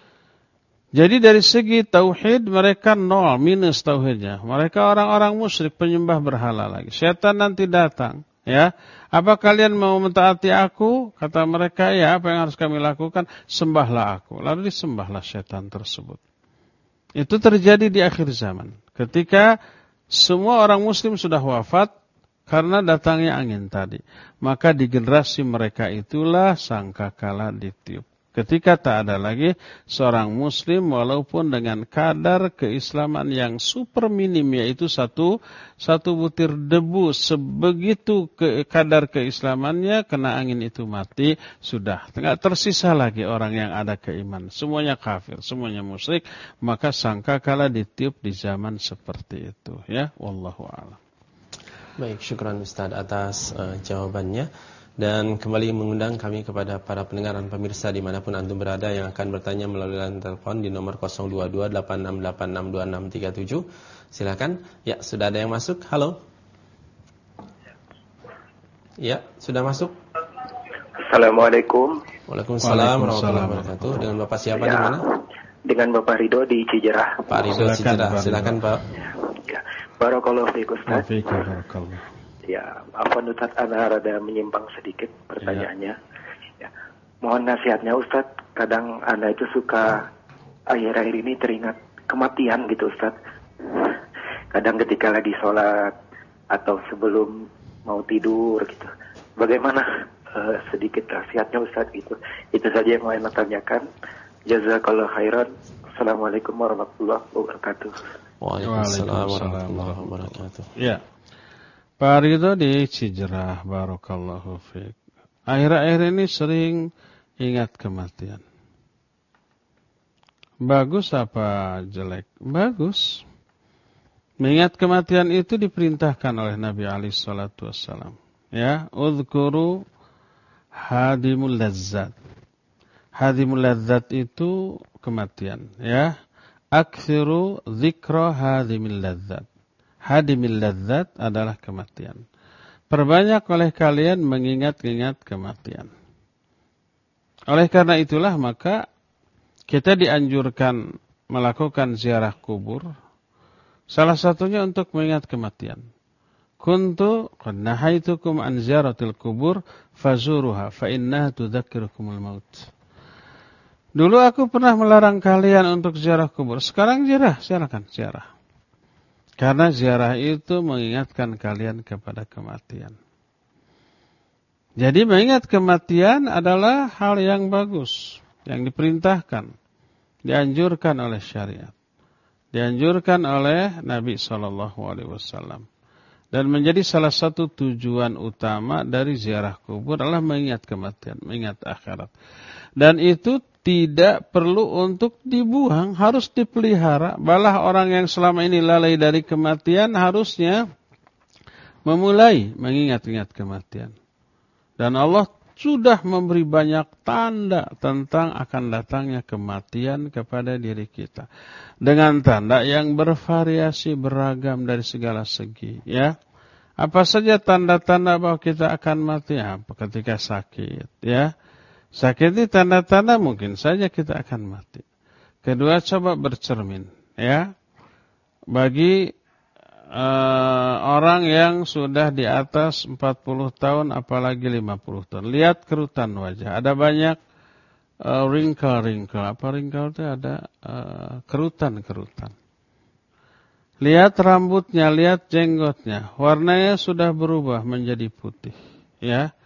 Speaker 1: Jadi dari segi tauhid mereka nol, minus tauhidnya. Mereka orang-orang musyrik, penyembah berhala lagi. Syaitan nanti datang, ya. Apa kalian mau mentaati aku? Kata mereka, ya, apa yang harus kami lakukan? Sembahlah aku. Lalu disembahlah syaitan tersebut. Itu terjadi di akhir zaman. Ketika semua orang muslim sudah wafat karena datangnya angin tadi. Maka di generasi mereka itulah sangkakala ditiup. Ketika tak ada lagi seorang muslim walaupun dengan kadar keislaman yang super minim, yaitu satu satu butir debu, sebegitu ke, kadar keislamannya, kena angin itu mati, sudah tidak tersisa lagi orang yang ada keimanan. Semuanya kafir, semuanya musyrik, maka sangkakala ditiup di zaman seperti itu, ya. Wallahu a'lam.
Speaker 2: Baik, syukran Ustaz atas uh, jawabannya. Dan kembali mengundang kami kepada para pendengar dan pemirsa dimanapun antum berada yang akan bertanya melalui line telepon di nomor nol dua dua delapan enam delapan enam dua enam tiga tujuh. Silakan. Ya, sudah ada yang masuk. Halo. Ya, sudah masuk.
Speaker 3: Assalamualaikum.
Speaker 2: Waalaikumsalam warahmatullahi wabarakatuh. Dengan Bapak siapa ya, di mana?
Speaker 3: Dengan Bapak Ridho di Cijerah.
Speaker 2: Pak Ridho Cijerah. Silakan, Pak.
Speaker 3: Ya. Barakallahu fiik, Ustaz.
Speaker 1: Barakallahu.
Speaker 3: Ya, afwan Ustaz, ana rada menyimpang sedikit pertanyaannya. Ya. Mohon nasihatnya Ustaz, kadang ana itu suka akhir-akhir ini teringat kematian gitu Ustaz. Kadang ketika lagi sholat atau sebelum mau tidur gitu. Bagaimana uh, sedikit nasihatnya Ustaz gitu. Itu saja yang mau ana tanyakan. Jazakallahu khairan. Assalamualaikum warahmatullahi wabarakatuh.
Speaker 2: Waalaikumsalam warahmatullahi wabarakatuh.
Speaker 1: Ya. Pak Ridho di Cijerah, barakallahu fiik. Akhir-akhir ini sering ingat kematian. Bagus apa jelek? Bagus. Mengingat kematian itu diperintahkan oleh Nabi alaihi salatu wassalam. Ya, udhkuru hadimul lazzat. Hadimul lazzat itu kematian, ya. Aktsiru dzikra hadimil lazzat. Hadimil ladzat adalah kematian. Perbanyak oleh kalian mengingat-ingat kematian. Oleh karena itulah maka kita dianjurkan melakukan ziarah kubur, salah satunya untuk mengingat kematian. Kuntu qad nahaitukum an ziyaratil kubur fazuruha fa innaha tudzakirukumul maut. Dulu aku pernah melarang kalian untuk ziarah kubur. Sekarang ziarah, silakan ziarah. Karena ziarah itu mengingatkan kalian kepada kematian. Jadi mengingat kematian adalah hal yang bagus, yang diperintahkan, dianjurkan oleh syariat, dianjurkan oleh Nabi shallallahu alaihi wasallam. Dan menjadi salah satu tujuan utama dari ziarah kubur adalah mengingat kematian, mengingat akhirat. Dan itu tidak perlu untuk dibuang, harus dipelihara. Malah orang yang selama ini lalai dari kematian harusnya memulai mengingat-ingat kematian. Dan Allah sudah memberi banyak tanda tentang akan datangnya kematian kepada diri kita. Dengan tanda yang bervariasi beragam dari segala segi. Ya, apa saja tanda-tanda bahwa kita akan mati? Apa? Ketika sakit. Ya, sakit ini tanda-tanda mungkin saja kita akan mati. Kedua, coba bercermin. Ya, bagi Uh, orang yang sudah di atas empat puluh tahun apalagi lima puluh tahun. Lihat kerutan wajah. Ada banyak uh, wrinkle-wrinkle. Apa wrinkle itu? Ada uh, kerutan-kerutan. Lihat rambutnya, lihat jenggotnya. Warnanya sudah berubah menjadi putih. Ya.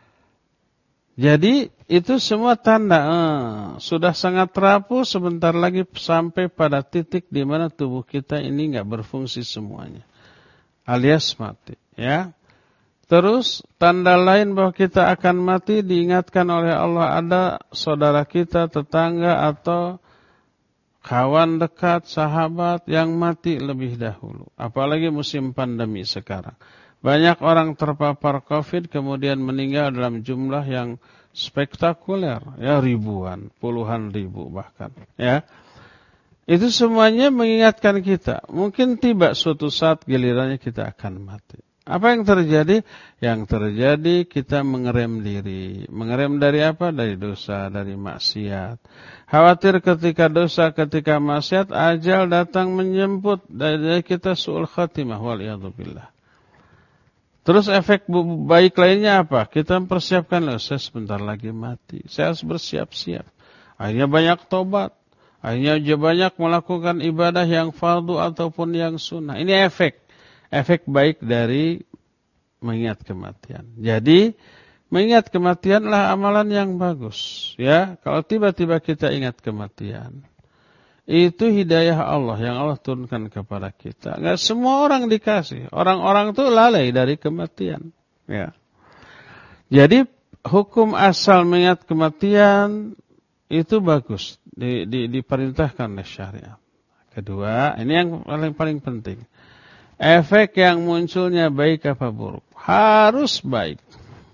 Speaker 1: Jadi itu semua tanda eh, sudah sangat rapuh, sebentar lagi sampai pada titik di mana tubuh kita ini enggak berfungsi semuanya, alias mati. Ya, terus tanda lain bahwa kita akan mati diingatkan oleh Allah, ada saudara kita, tetangga atau kawan dekat, sahabat yang mati lebih dahulu. Apalagi musim pandemi sekarang. Banyak orang terpapar COVID kemudian meninggal dalam jumlah yang spektakuler, ya ribuan, puluhan ribu bahkan, ya. Itu semuanya mengingatkan kita, mungkin tiba suatu saat gilirannya kita akan mati. Apa yang terjadi? Yang terjadi kita mengerem diri. Mengerem dari apa? Dari dosa, dari maksiat. Khawatir ketika dosa, ketika maksiat, ajal datang menjemput dari kita su'ul khatimah, waliyadzubillah. Terus efek baik lainnya apa? Kita mempersiapkan, loh, saya sebentar lagi mati. Saya harus bersiap-siap. Akhirnya banyak tobat. Akhirnya banyak melakukan ibadah yang fardu ataupun yang sunnah. Ini efek. Efek baik dari mengingat kematian. Jadi, mengingat kematianlah amalan yang bagus. Ya, kalau tiba-tiba kita ingat kematian, itu hidayah Allah yang Allah turunkan kepada kita. Enggak semua orang dikasih. Orang-orang itu lalai dari kematian. Ya. Jadi hukum asal mengingat kematian itu bagus, di, di, diperintahkan oleh syariat. Kedua, ini yang paling paling penting. Efek yang munculnya baik apa buruk? Harus baik.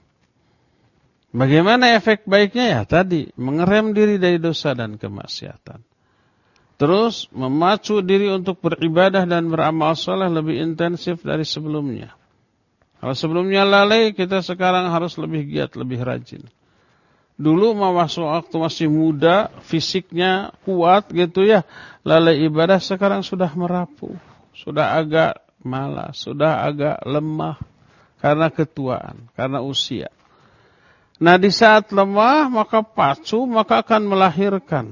Speaker 1: Bagaimana efek baiknya? Ya tadi, mengerem diri dari dosa dan kemaksiatan. Terus memacu diri untuk beribadah dan beramal saleh lebih intensif dari sebelumnya. Kalau sebelumnya lalai, kita sekarang harus lebih giat, lebih rajin. Dulu waktu masih muda, fisiknya kuat gitu ya, lalai ibadah, sekarang sudah merapuh, sudah agak malas, sudah agak lemah karena ketuaan, karena usia. Nah, di saat lemah maka pacu, maka akan melahirkan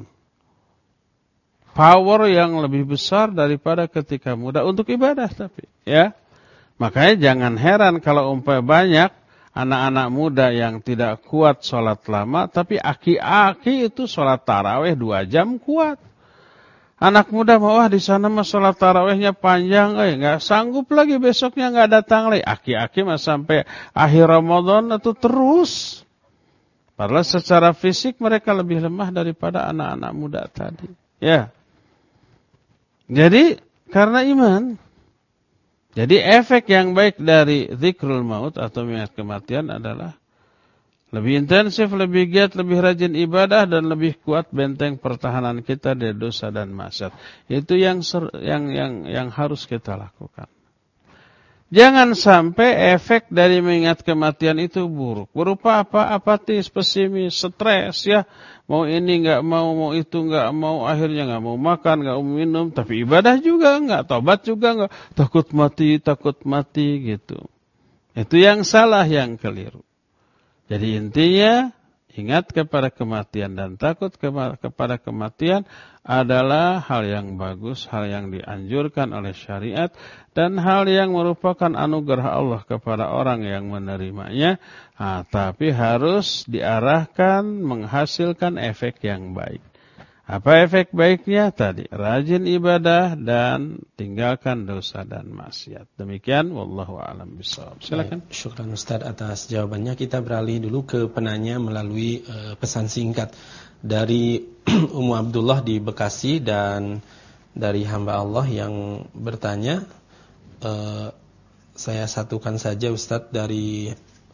Speaker 1: power yang lebih besar daripada ketika muda untuk ibadah, tapi ya. Makanya jangan heran kalau umpamanya banyak anak-anak muda yang tidak kuat sholat lama, tapi aki-aki itu sholat tarawih dua jam kuat. Anak muda mau wah di sana mah sholat tarawihnya panjang, eh nggak sanggup lagi besoknya nggak datang lagi. Aki-aki mah sampai akhir Ramadan itu terus. Padahal secara fisik mereka lebih lemah daripada anak-anak muda tadi. Ya. Jadi karena iman. Jadi efek yang baik dari zikrul maut atau mengingat kematian adalah lebih intensif, lebih giat, lebih rajin ibadah dan lebih kuat benteng pertahanan kita dari dosa dan maksiat. Itu yang ser, yang yang yang harus kita lakukan. Jangan sampai efek dari mengingat kematian itu buruk. Berupa apa? Apatis, pesimis, stres ya. Mau ini enggak mau, mau itu enggak mau, akhirnya enggak mau makan, enggak mau minum, tapi ibadah juga enggak, tobat juga enggak, takut mati, takut mati gitu. Itu yang salah, yang keliru. Jadi intinya ingat kepada kematian dan takut kepada kematian adalah hal yang bagus, hal yang dianjurkan oleh syariat, dan hal yang merupakan anugerah Allah kepada orang yang menerimanya. Nah, tapi harus diarahkan menghasilkan efek yang baik. Apa efek baiknya? Tadi, rajin ibadah dan tinggalkan dosa dan maksiat. Demikian, wallahu a'lam bishawab. Silakan.
Speaker 2: Syukran Ustaz atas jawabannya. Kita beralih dulu ke penanya melalui uh, pesan singkat dari Ummu Abdullah di Bekasi, dan dari hamba Allah yang bertanya. Uh, saya satukan saja Ustaz, dari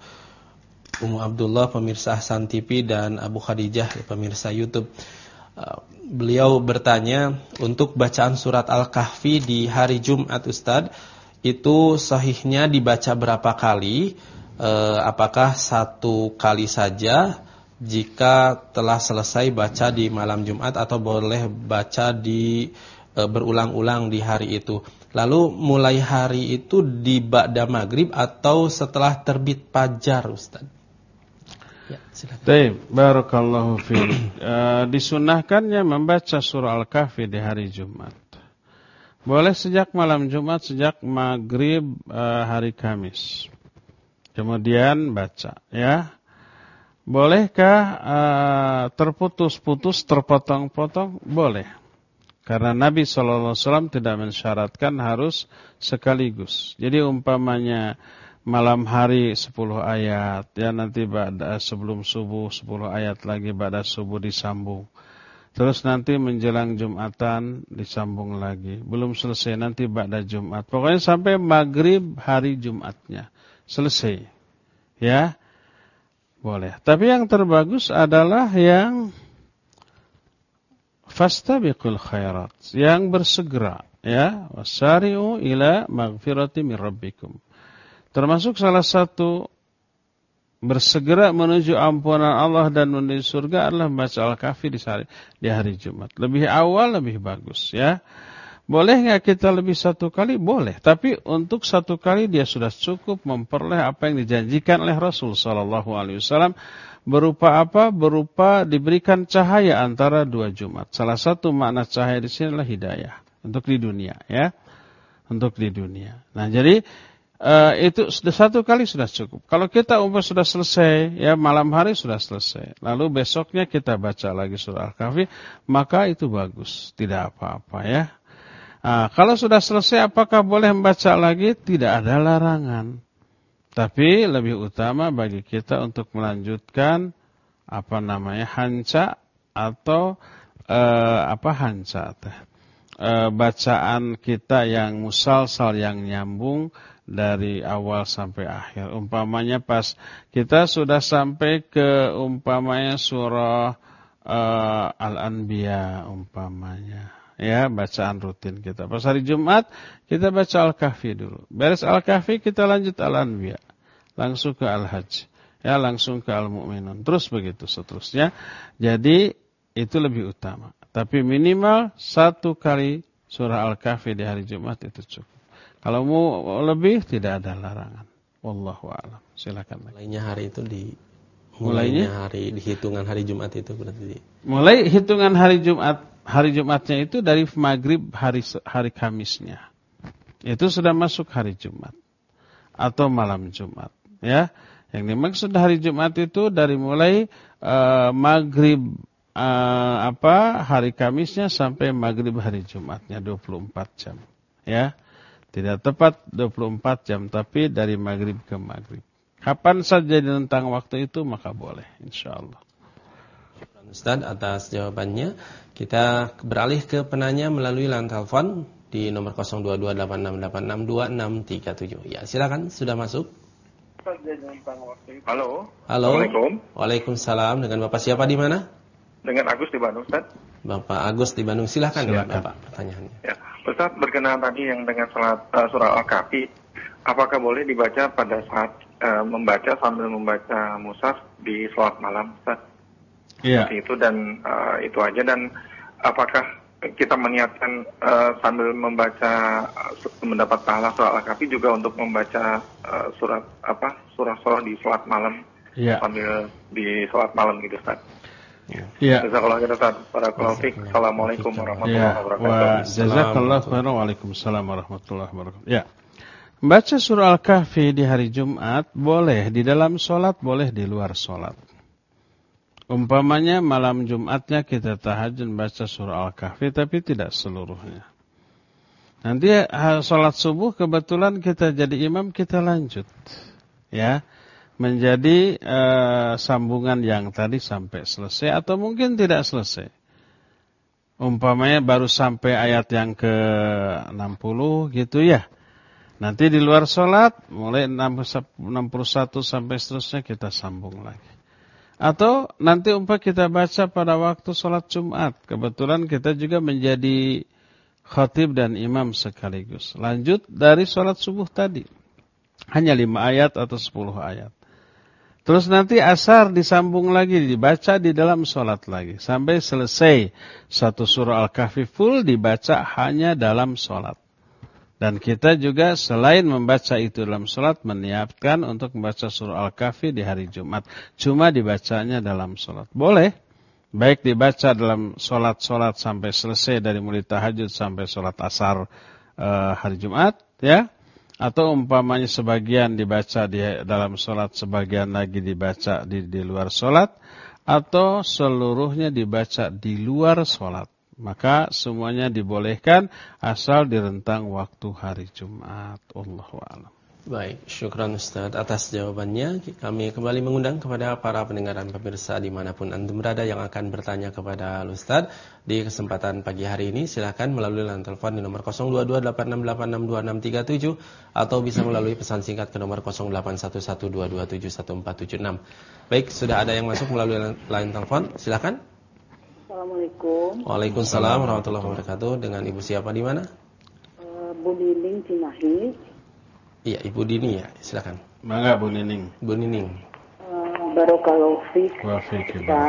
Speaker 2: Ummu Abdullah pemirsa Ahsan T V dan Abu Khadijah pemirsa YouTube. Uh, beliau bertanya, untuk bacaan surat Al-Kahfi di hari Jumat Ustaz, itu sahihnya dibaca berapa kali? Uh, apakah satu kali saja jika telah selesai baca di malam Jumat, atau boleh baca di uh, berulang-ulang di hari itu? Lalu mulai hari itu di ba'da maghrib atau setelah terbit fajar Ustaz? Ya, silakan.
Speaker 1: Baik, barakallahu fiik. Uh, disunahkannya membaca surah Al-Kahfi di hari Jumat. Boleh sejak malam Jumat, sejak maghrib uh, hari Kamis. Kemudian baca, ya. Bolehkah uh, terputus-putus, terpotong-potong? Boleh. Karena Nabi shallallahu alaihi wasallam tidak mensyaratkan harus sekaligus. Jadi umpamanya malam hari sepuluh ayat, ya nanti pada sebelum subuh sepuluh ayat lagi, pada subuh disambung. Terus nanti menjelang Jumatan disambung lagi. Belum selesai nanti pada Jumat. Pokoknya sampai maghrib hari Jumatnya selesai. Ya. Boleh. Tapi yang terbagus adalah yang fastabiqul khairat, yang bersegera, ya, wasari'u ila maghfirati min rabbikum. Termasuk salah satu bersegera menuju ampunan Allah dan menuju surga adalah membaca Al-Kahfi di hari, di hari Jumat. Lebih awal lebih bagus, ya. Boleh enggak kita lebih satu kali? Boleh. Tapi untuk satu kali dia sudah cukup memperoleh apa yang dijanjikan oleh Rasul sallallahu alaihi wasallam. Berupa apa? Berupa diberikan cahaya antara dua Jumat. Salah satu makna cahaya di sini adalah hidayah untuk di dunia, ya. Untuk di dunia. Nah, jadi uh, itu sudah satu kali sudah cukup. Kalau kita umpamanya sudah selesai, ya malam hari sudah selesai. Lalu besoknya kita baca lagi surah Al-Kahfi, maka itu bagus, tidak apa-apa, ya. Nah, kalau sudah selesai apakah boleh membaca lagi? Tidak ada larangan. Tapi lebih utama bagi kita untuk melanjutkan apa namanya hanca atau eh, apa hanca teh eh, bacaan kita yang musalsal, yang nyambung dari awal sampai akhir. Umpamanya pas kita sudah sampai ke umpamanya surah eh, Al-Anbiya umpamanya. Ya, bacaan rutin kita. Pas hari Jumat, kita baca Al-Kahfi dulu. Beres Al-Kahfi, kita lanjut Al-Anbiya. Langsung ke Al-Hajj. Ya, langsung ke Al-Mu'minun. Terus begitu seterusnya. Jadi, itu lebih utama. Tapi minimal satu kali surah Al-Kahfi di hari Jumat itu cukup. Kalau mau lebih, tidak ada larangan. Wallahu a'lam. Silakan.
Speaker 2: Mulainya hari itu di...
Speaker 1: Mulainya,
Speaker 2: mulainya hari, di hitungan hari Jumat itu berarti. Di...
Speaker 1: Mulai hitungan hari Jumat. Hari Jumatnya itu dari maghrib hari hari Kamisnya. Itu sudah masuk hari Jumat atau malam Jumat, ya. Yang dimaksud hari Jumat itu dari mulai uh, maghrib uh, apa hari Kamisnya sampai maghrib hari Jumatnya dua puluh empat jam, ya. Tidak tepat dua puluh empat jam, tapi dari maghrib ke maghrib. Kapan saja di rentang waktu itu maka boleh, insyaallah.
Speaker 2: Ustaz atas jawabannya. Kita beralih ke penanya melalui line telepon di nomor nol dua dua delapan enam delapan enam dua enam tiga tujuh. Ya, silakan, sudah masuk.
Speaker 4: Halo.
Speaker 2: Halo.
Speaker 4: Assalamualaikum.
Speaker 2: Waalaikumsalam. Dengan Bapak siapa di mana?
Speaker 4: Dengan Agus di Bandung, Ustaz.
Speaker 2: Bapak Agus di Bandung. Silakan,
Speaker 1: Silakan.
Speaker 2: Bapak pertanyaannya.
Speaker 4: Ya, Ustaz berkenaan tadi yang dengan salat uh, surah Al-Kahfi. apakah boleh dibaca pada saat uh, membaca sambil membaca mushaf di sholat malam, Ustaz?
Speaker 1: Iya.
Speaker 4: Seperti itu dan uh, itu aja. Dan apakah kita meniatkan uh, sambil membaca uh, mendapat pahala surat Al-Kahfi juga untuk membaca uh, surat apa surah-surah di sholat malam
Speaker 1: Iya.
Speaker 4: sambil di sholat malam gitu, Ustaz?
Speaker 1: Iya.
Speaker 4: Jazakallahu khairan, Ustaz. Barakallahu fiik. Assalamualaikum warahmatullahi
Speaker 1: Ya,
Speaker 4: wabarakatuh.
Speaker 1: wa jazakallahu khairan. Waalaikumsalam warahmatullahi wabarakatuh. Ya. Baca surah Al-Kahfi di hari Jumat boleh di dalam sholat, boleh di luar sholat. Umpamanya malam Jumatnya kita tahajud baca surah Al-Kahfi, tapi tidak seluruhnya. Nanti sholat subuh kebetulan kita jadi imam, kita lanjut. Ya. Menjadi uh, sambungan yang tadi sampai selesai atau mungkin tidak selesai. Umpamanya baru sampai ayat yang ke enam puluh gitu ya. Nanti di luar sholat mulai enam puluh satu sampai seterusnya kita sambung lagi. Atau nanti umpah kita baca pada waktu sholat Jumat. Kebetulan kita juga menjadi khatib dan imam sekaligus. Lanjut dari sholat subuh tadi. Hanya lima ayat atau sepuluh ayat. Terus nanti asar disambung lagi, dibaca di dalam sholat lagi. Sampai selesai satu surah Al-Kahfi full dibaca hanya dalam sholat. Dan kita juga selain membaca itu dalam sholat, menyiapkan untuk membaca surah Al-Kahfi di hari Jumat. Cuma dibacanya dalam sholat. Boleh. Baik dibaca dalam sholat-sholat sampai selesai dari mulai tahajud sampai sholat asar uh, hari Jumat. Ya. Atau umpamanya sebagian dibaca di dalam sholat, sebagian lagi dibaca di, di luar sholat. Atau seluruhnya dibaca di luar sholat. Maka semuanya dibolehkan asal di rentang waktu hari Jumat. Allahu a'lam.
Speaker 2: Baik, syukran Ustaz atas jawabannya. Kami kembali mengundang kepada para pendengar dan pemirsa dimanapun antum berada yang akan bertanya kepada Ustaz di kesempatan pagi hari ini. Silakan melalui line telepon di nomor nol dua dua delapan enam delapan enam dua enam tiga tujuh atau bisa melalui pesan singkat ke nomor nol delapan satu satu dua dua tujuh satu empat tujuh enam. Baik, sudah ada yang masuk melalui line telepon. Silakan.
Speaker 5: Assalamualaikum.
Speaker 2: Waalaikumsalam warahmatullahi wabarakatuh. Dengan Ibu siapa di mana?
Speaker 5: Uh, Bu Nining Cimahi.
Speaker 2: Iya, Ibu Dini ya, silakan.
Speaker 1: Mangga Bu Nining.
Speaker 2: Bu Nining.
Speaker 5: Uh, Barakallahu fiik.
Speaker 1: Wa fiik.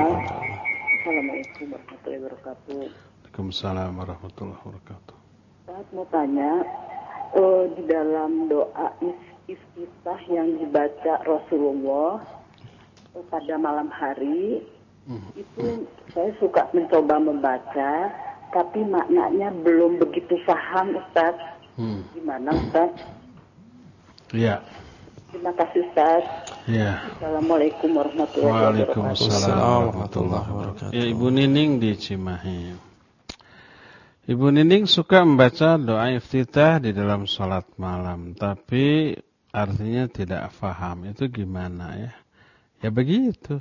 Speaker 5: Assalamualaikum warahmatullahi wabarakatuh.
Speaker 1: Waalaikumsalam warahmatullahi wabarakatuh.
Speaker 5: Saya mau tanya, uh, di dalam doa iftitah yang dibaca Rasulullah uh, pada malam hari, hmm. itu saya suka mencoba membaca, tapi maknanya belum begitu paham, Ustaz. Hmm. Gimana, Ustaz?
Speaker 1: Ya.
Speaker 5: Terima kasih, Ustaz.
Speaker 1: Ya.
Speaker 5: Assalamualaikum warahmatullahi wabarakatuh.
Speaker 1: Waalaikumsalam warahmatullahi wabarakatuh. Ya, Ibu Nining di Cimahi. Ibu Nining suka membaca doa iftitah di dalam sholat malam, tapi artinya tidak faham. Itu gimana ya? Ya begitu.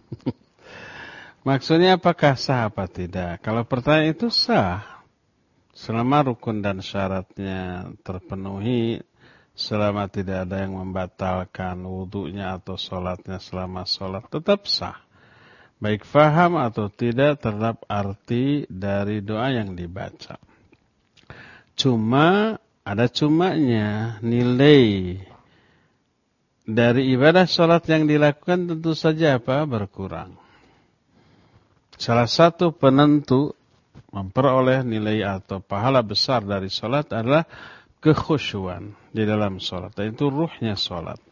Speaker 1: Maksudnya apakah sah apa tidak? Kalau pertanyaan itu sah. Selama rukun dan syaratnya terpenuhi, selama tidak ada yang membatalkan wudunya atau sholatnya selama sholat, tetap sah. Baik faham atau tidak terhadap arti dari doa yang dibaca. Cuma, ada cumanya, nilai dari ibadah sholat yang dilakukan tentu saja apa? Berkurang. Salah satu penentu memperoleh nilai atau pahala besar dari sholat adalah kekhusyuan di dalam sholat. Itu ruhnya sholat.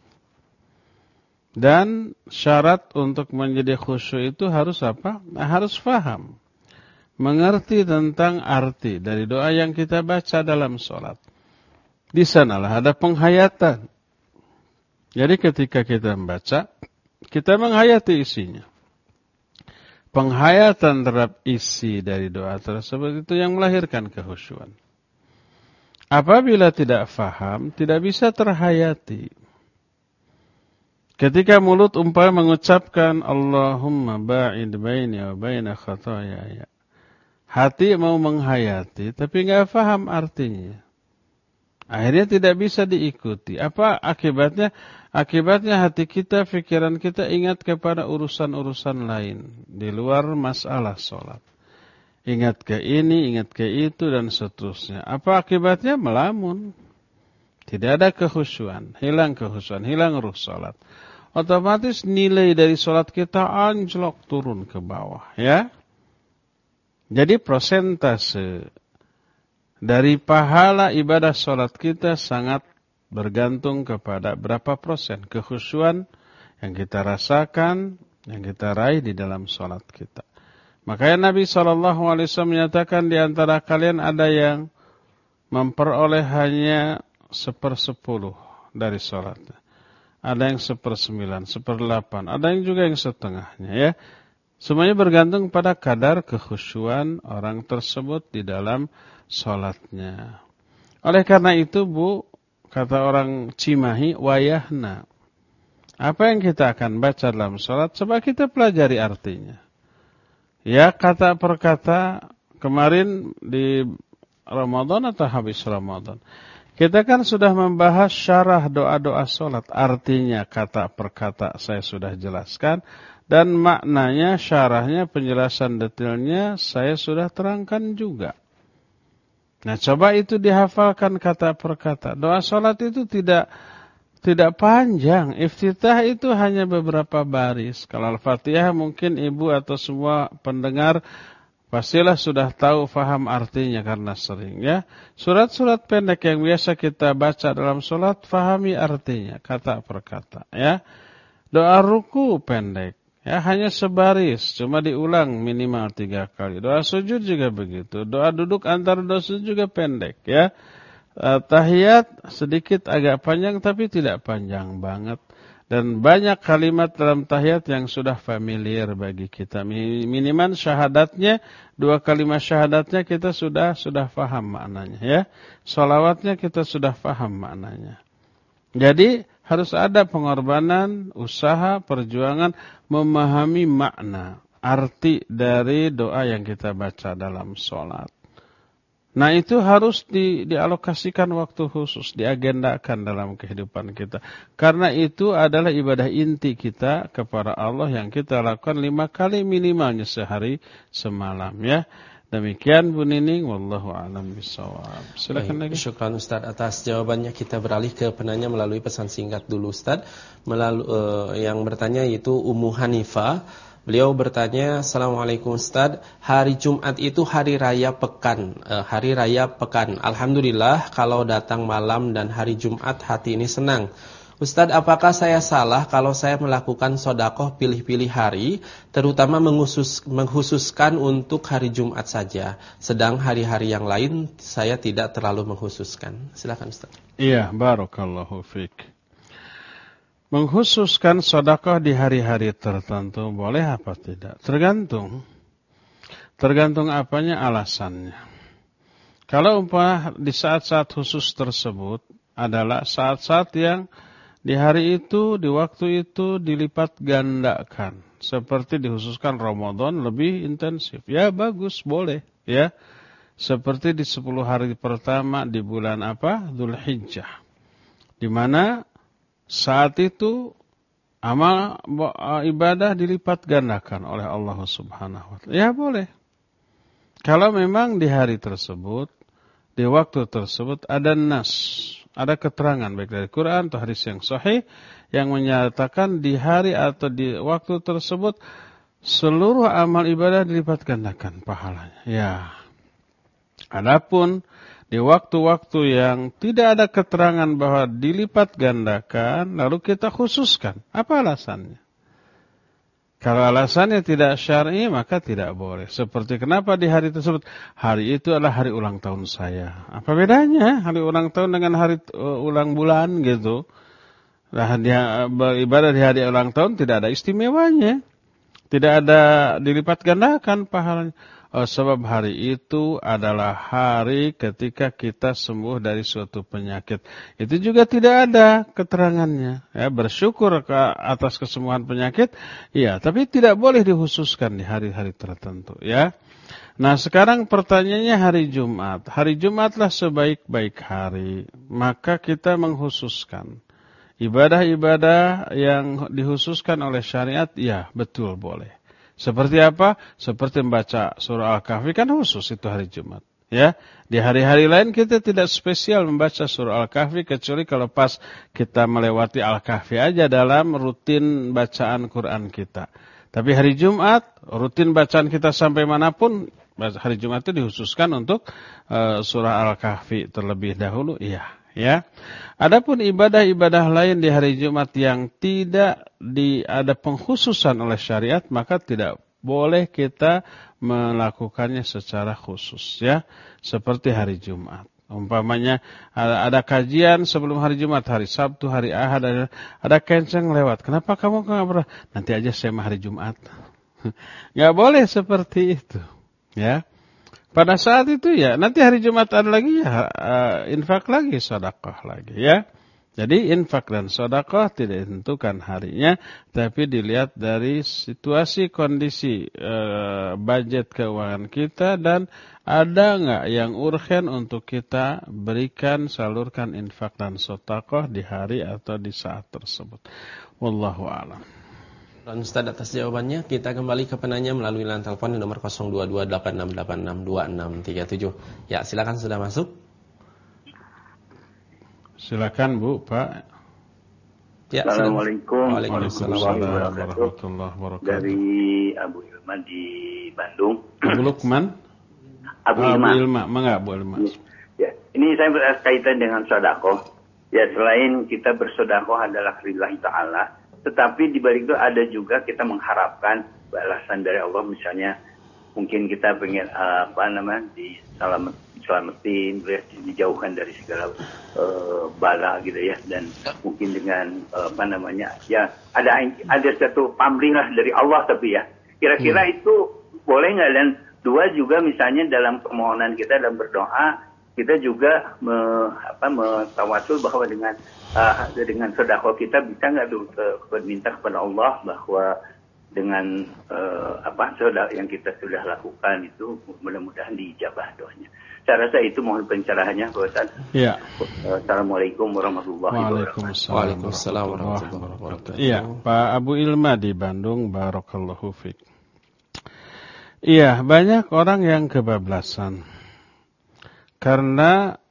Speaker 1: Dan syarat untuk menjadi khusyuk itu harus apa? Nah, harus faham. Mengerti tentang arti dari doa yang kita baca dalam sholat. Di sanalah ada penghayatan. Jadi ketika kita membaca, kita menghayati isinya. Penghayatan terhadap isi dari doa tersebut itu yang melahirkan kekhusyuan. Apabila tidak faham, tidak bisa terhayati. Ketika mulut umpama mengucapkan Allahumma ba'id baini wa baina khataaya. Hati mau menghayati, tapi enggak faham artinya. Akhirnya tidak bisa diikuti. Apa akibatnya? Akibatnya hati kita, pikiran kita ingat kepada urusan-urusan lain. Di luar masalah sholat. Ingat ke ini, ingat ke itu, dan seterusnya. Apa akibatnya? Melamun. tidak ada kekhusyuan, hilang kekhusyuan, hilang ruh salat, otomatis nilai dari salat kita anjlok turun ke bawah, ya. Jadi persentase dari pahala ibadah salat kita sangat bergantung kepada berapa persen kekhusyuan yang kita rasakan, yang kita raih di dalam salat kita. Makanya Nabi shallallahu alaihi wasallam menyatakan di antara kalian ada yang memperoleh hanya sepersepuluh dari salatnya. Ada yang sepersembilan, seperdelapan, ada yang juga yang setengahnya, ya. Semuanya bergantung pada kadar kekhusyuan orang tersebut di dalam salatnya. Oleh karena itu, Bu, kata orang Cimahi, wayahna. Apa yang kita akan baca dalam salat, coba kita pelajari artinya. Ya, kata per kata kemarin di Ramadan atau habis Ramadan. Kita kan sudah membahas syarah doa-doa salat. Artinya kata per kata saya sudah jelaskan. Dan maknanya, syarahnya, penjelasan detailnya saya sudah terangkan juga. Nah, coba itu dihafalkan kata per kata. Doa salat itu tidak tidak panjang. Iftitah itu hanya beberapa baris. Kalau Al-Fatihah mungkin ibu atau semua pendengar pastilah sudah tahu, faham artinya karena sering, ya. Surat-surat pendek yang biasa kita baca dalam salat, fahami artinya kata per kata, ya. Doa ruku pendek, ya, hanya sebaris, cuma diulang minimal tiga kali. Doa sujud juga begitu. Doa duduk antara doa sujud juga pendek, ya. Uh, tahiyat sedikit agak panjang tapi tidak panjang banget. Dan banyak kalimat dalam tahiyat yang sudah familiar bagi kita. Minimal syahadatnya, dua kalimat syahadatnya kita sudah sudah faham maknanya, ya. Sholawatnya kita sudah faham maknanya. Jadi harus ada pengorbanan, usaha, perjuangan memahami makna, arti dari doa yang kita baca dalam sholat. Nah, itu harus di, dialokasikan waktu khusus, diagendakan dalam kehidupan kita. Karena itu adalah ibadah inti kita kepada Allah yang kita lakukan lima kali minimalnya sehari semalam, ya. Demikian Bu Nining, wallahu a'lam bishawab. Silakan lagi.
Speaker 2: Syukran Ustaz atas jawabannya. Kita beralih ke penanya melalui pesan singkat dulu, Ustaz. Melalui uh, yang bertanya yaitu Ummu Hanifah. Beliau bertanya, Assalamualaikum Ustaz, hari Jumat itu hari raya pekan, eh, hari raya pekan. Alhamdulillah kalau datang malam dan hari Jumat hati ini senang. Ustaz, apakah saya salah kalau saya melakukan sedekah pilih-pilih hari, terutama menghusus, menghususkan untuk hari Jumat saja, sedang hari-hari yang lain saya tidak terlalu menghususkan? Silakan Ustaz.
Speaker 1: Iya, barakallahu fiik. Mengkhususkan sedekah di hari-hari tertentu boleh apa tidak? Tergantung. Tergantung apanya, alasannya. Kalau umpama di saat-saat khusus tersebut adalah saat-saat yang di hari itu, di waktu itu dilipat gandakan. Seperti dikhususkan Ramadan lebih intensif. Ya bagus, boleh, ya. Seperti di sepuluh hari pertama di bulan apa? Dzulhijjah. Di mana saat itu amal ibadah dilipat gandakan oleh Allah Subhanahu wa taala. Ya boleh. Kalau memang di hari tersebut, di waktu tersebut ada nas, ada keterangan baik dari Quran atau hadis yang sahih yang menyatakan di hari atau di waktu tersebut seluruh amal ibadah dilipat gandakan pahalanya. Ya. Adapun di waktu-waktu yang tidak ada keterangan bahwa dilipat gandakan, lalu kita khususkan. Apa alasannya? Kalau alasannya tidak syar'i, maka tidak boleh. Seperti kenapa di hari tersebut, hari itu adalah hari ulang tahun saya. Apa bedanya hari ulang tahun dengan hari uh, ulang bulan gitu? Nah, dia beribadah di hari ulang tahun tidak ada istimewanya. Tidak ada dilipat gandakan pahalanya. Oh, sebab hari itu adalah hari ketika kita sembuh dari suatu penyakit. Itu juga tidak ada keterangannya. Ya, bersyukur ke atas kesembuhan penyakit, iya, tapi tidak boleh dikhususkan di hari-hari tertentu, ya. Nah, sekarang pertanyaannya hari Jumat. Hari Jumatlah sebaik-baik hari, maka kita mengkhususkan ibadah-ibadah yang dikhususkan oleh syariat, ya, betul boleh. Seperti apa? Seperti membaca surah Al-Kahfi kan khusus itu hari Jumat. Ya, di hari-hari lain kita tidak spesial membaca surah Al-Kahfi kecuali kalau pas kita melewati Al-Kahfi aja dalam rutin bacaan Quran kita. Tapi hari Jumat, rutin bacaan kita sampai manapun, hari Jumat itu dikhususkan untuk uh, surah Al-Kahfi terlebih dahulu, iya, ya. Adapun ibadah-ibadah lain di hari Jumat yang tidak di, ada pengkhususan oleh syariat, maka tidak boleh kita melakukannya secara khusus, ya, seperti hari Jumat. Umpamanya ada, ada kajian sebelum hari Jumat, hari Sabtu, hari Ahad, ada, ada kenceng lewat. Kenapa kamu nggak pernah? Nanti aja saya mah hari Jumat. Nggak boleh seperti itu, ya. Pada saat itu ya, nanti hari Jumat ada lagi ya, uh, infak lagi, sedekah lagi, ya. Jadi infak dan sedekah tidak ditentukan harinya, tapi dilihat dari situasi kondisi e, budget keuangan kita dan ada nggak yang urgen untuk kita berikan, salurkan infak dan sedekah di hari atau di saat tersebut. Wallahu a'lam.
Speaker 2: Dan Ustaz atas jawabannya, kita kembali ke penanya melalui line telepon di nomor nol dua dua delapan enam delapan enam dua enam tiga tujuh. Ya, silakan, sudah masuk. Silakan Bu, Pak.
Speaker 6: Ya, Assalamualaikum
Speaker 2: warahmatullahi
Speaker 6: wabarakatuh. Dari Abu Ilma di Bandung.
Speaker 1: Abu Lukman?
Speaker 6: Abu
Speaker 1: oh,
Speaker 6: Ilma.
Speaker 1: Abu Ilma, mengapa Abu Ilma?
Speaker 6: Ya, ini saya berkaitan dengan sedekah. Ya, selain kita bersedekah adalah lillahi ta'ala, tetapi di balik itu ada juga kita mengharapkan balasan dari Allah. Misalnya mungkin kita pengen uh, apa namanya diselamat selamatin, dijauhkan dari segala uh, bala gitu ya, dan mungkin dengan uh, apa namanya ya ada ada satu pamrih lah dari Allah, tapi ya kira-kira hmm. itu boleh nggak? Dan dua juga misalnya dalam permohonan kita dalam berdoa kita juga me, apa mentawasul bahwa dengan uh, dengan sedekah kita bisa nggak tuh berminta kepada Allah bahwa dengan uh, apa sedekah yang kita sudah lakukan itu mudah-mudahan diijabah doanya. Saya rasa itu mohon pencerahannya Pak Ustaz.
Speaker 1: Ya.
Speaker 6: Assalamualaikum warahmatullahi wabarakatuh.
Speaker 2: Waalaikumsalam warahmatullahi wabarakatuh.
Speaker 1: Iya, Pak Abu Ilma di Bandung, barakallahu fiik. Iya, banyak orang yang kebablasan karena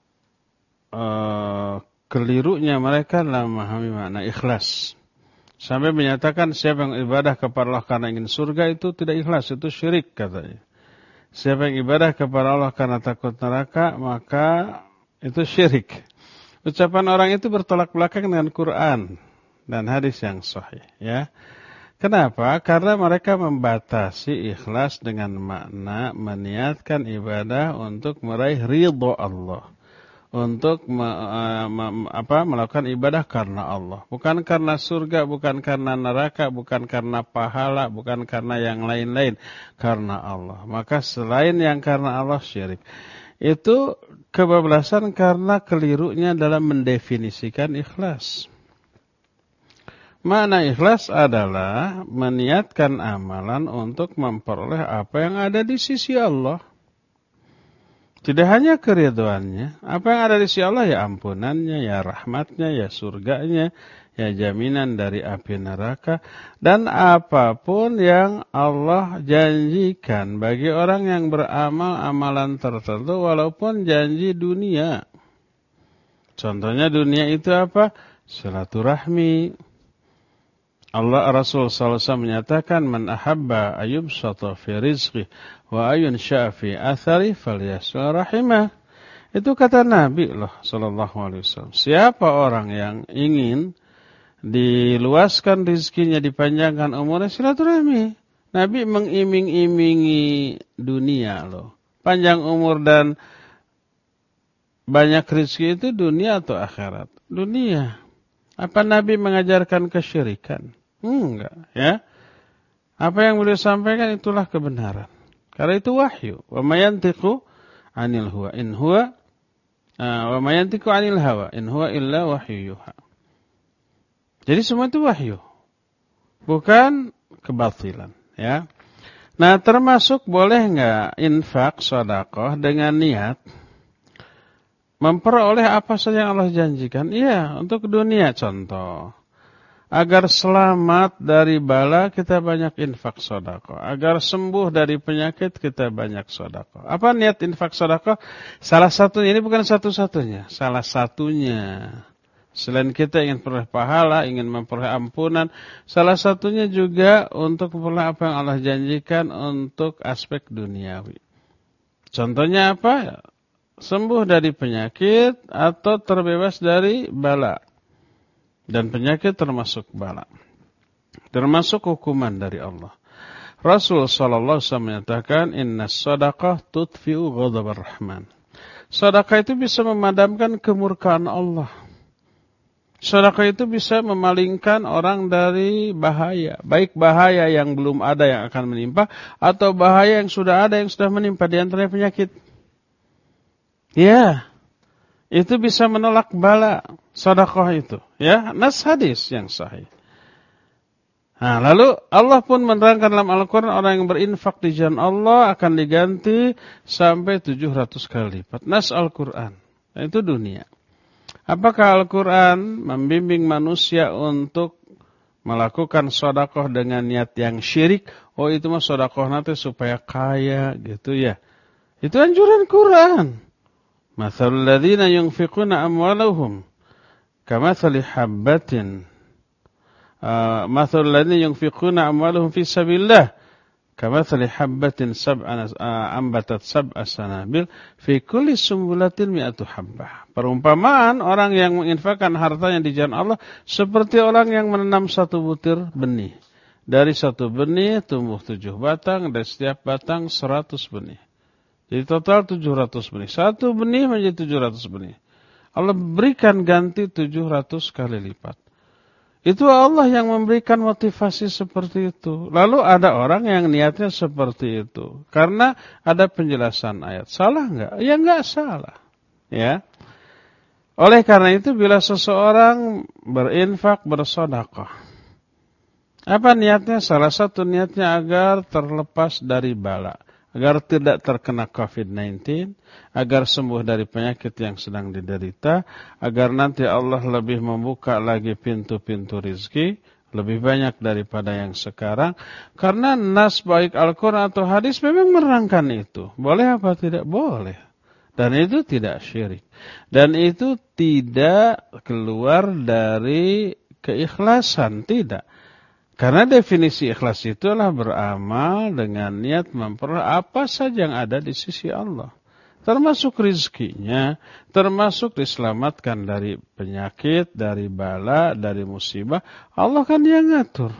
Speaker 1: uh, kelirunya mereka dalam memahami makna ikhlas. Sampai menyatakan siapa yang ibadah kepada Allah karena ingin surga itu tidak ikhlas, itu syirik katanya. Siapa yang ibadah kepada Allah karena takut neraka, maka itu syirik. Ucapan orang itu bertolak belakang dengan Quran dan hadis yang sahih, ya. Kenapa? Karena mereka membatasi ikhlas dengan makna meniatkan ibadah untuk meraih ridho Allah. Untuk me, me, apa, melakukan ibadah karena Allah. Bukan karena surga, bukan karena neraka, bukan karena pahala, bukan karena yang lain-lain. Karena Allah. Maka selain yang karena Allah syirik. Itu kebablasan karena kelirunya dalam mendefinisikan ikhlas. Makna ikhlas adalah meniatkan amalan untuk memperoleh apa yang ada di sisi Allah. Tidak hanya keridhaannya, apa yang ada di sisi Allah ya ampunannya, ya rahmatnya, ya surganya, ya jaminan dari api neraka, dan apapun yang Allah janjikan bagi orang yang beramal amalan tertentu walaupun janji dunia. Contohnya dunia itu apa? Silaturahmi. Allah Rasul sallallahu alaihi wasallam menyatakan man ahabba ayyubsata fi rizqi wa ayun syafi athari falyasul rahimah. Itu kata Nabi loh sallallahu alaihi wasallam. Siapa orang yang ingin diluaskan rezekinya, dipanjangkan umurnya, silaturahmi. Nabi mengiming-imingi dunia loh. Panjang umur dan banyak rezeki itu dunia atau akhirat? Dunia. Apa Nabi mengajarkan kesyirikan? Enggak, ya. Apa yang beliau sampaikan itulah kebenaran. Karena itu wahyu. Wa ma yantiqu 'anil huwa in huwa uh, wa ma yantiqu 'anil hawa in huwa illa wahyu yuha. Jadi semua itu wahyu. Bukan kebatilan, ya. Nah, termasuk boleh enggak infak sedekah dengan niat memperoleh apa saja yang Allah janjikan? Iya, untuk dunia contoh. Agar selamat dari bala kita banyak infak sedekah. Agar sembuh dari penyakit kita banyak sedekah. Apa niat infak sedekah? Salah satunya, ini bukan satu-satunya, salah satunya. Selain kita ingin peroleh pahala, ingin memperoleh ampunan, salah satunya juga untuk memperoleh apa yang Allah janjikan untuk aspek duniawi. Contohnya apa? Sembuh dari penyakit atau terbebas dari bala. Dan penyakit termasuk bala. Termasuk hukuman dari Allah. Rasul sallallahu alaihi wasallam menyatakan, "Innas shadaqah tudfi'u ghadabar rahman." Sedekah itu bisa memadamkan kemurkaan Allah. Sedekah itu bisa memalingkan orang dari bahaya. Baik bahaya yang belum ada yang akan menimpa, atau bahaya yang sudah ada yang sudah menimpa, di antaranya penyakit. Ya, itu bisa menolak bala. Sedekah itu, ya, nas hadis yang sahih. Nah, lalu Allah pun menerangkan dalam Al-Quran, orang yang berinfak di jalan Allah akan diganti sampai tujuh ratus kali lipat. Nas Al-Quran, nah, itu dunia. Apakah Al-Quran membimbing manusia untuk melakukan sedekah dengan niat yang syirik? Oh, itu mah sedekah nanti supaya kaya gitu ya. Itu anjuran Quran. Mathalul ladzina yunfiquna amwalahum kamathali habbatin uh, mathalul ladzina yunfiquna amwalahum fi sabilillah kamathali habbatin sab'a uh, ambatat sab'a sanabil fi kulli sumbulatin mi'atu habbah. Perumpamaan orang yang menginfakkan hartanya di jalan Allah seperti orang yang menanam satu butir benih. Dari satu benih tumbuh tujuh batang, dari setiap batang seratus benih. Jadi total tujuh ratus benih. Satu benih menjadi tujuh ratus benih. Allah berikan ganti tujuh ratus kali lipat. Itu Allah yang memberikan motivasi seperti itu. Lalu ada orang yang niatnya seperti itu. Karena ada penjelasan ayat. Salah enggak? Ya enggak salah. Ya. Oleh karena itu bila seseorang berinfak, bersedekah, apa niatnya? Salah satu niatnya agar terlepas dari bala. Agar tidak terkena covid sembilan belas, agar sembuh dari penyakit yang sedang diderita, agar nanti Allah lebih membuka lagi pintu-pintu rizki, lebih banyak daripada yang sekarang. Karena nas baik Al-Quran atau hadis memang menerangkan itu. Boleh apa tidak? Boleh. Dan itu tidak syirik. Dan itu tidak keluar dari keikhlasan, tidak. Karena definisi ikhlas itu adalah beramal dengan niat memperoleh apa saja yang ada di sisi Allah. Termasuk rizkinya, termasuk diselamatkan dari penyakit, dari bala, dari musibah. Allah kan yang ngatur.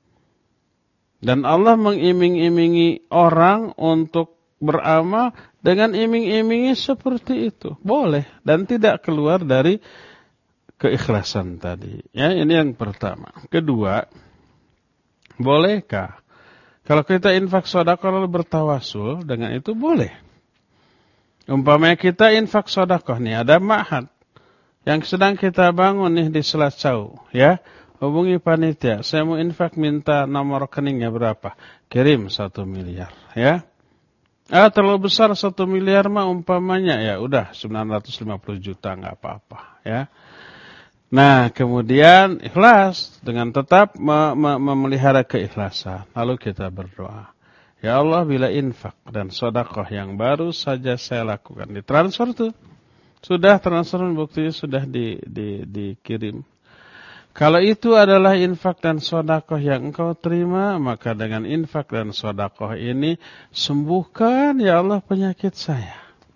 Speaker 1: Dan Allah mengiming-imingi orang untuk beramal dengan iming-imingi seperti itu. Boleh dan tidak keluar dari keikhlasan tadi. Ya, ini yang pertama. Kedua, bolehkah kalau kita infak sedekah lalu bertawasul dengan itu? Boleh. Umpamanya kita infak sedekah nih, ada ma'had yang sedang kita bangun nih di Selacau, ya. Hubungi panitia, saya mau infak, minta nomor rekeningnya berapa? Kirim satu miliar, ya. Ah, terlalu besar satu miliar mah umpamanya, ya udah sembilan ratus lima puluh juta enggak apa-apa, ya. Nah, kemudian ikhlas dengan tetap memelihara keikhlasan. Lalu kita berdoa. Ya Allah, bila infak dan sedekah yang baru saja saya lakukan, ditransfer tuh. Sudah transfer, buktinya sudah di, di, dikirim. Kalau itu adalah infak dan sedekah yang engkau terima, maka dengan infak dan sedekah ini sembuhkan ya Allah penyakit saya.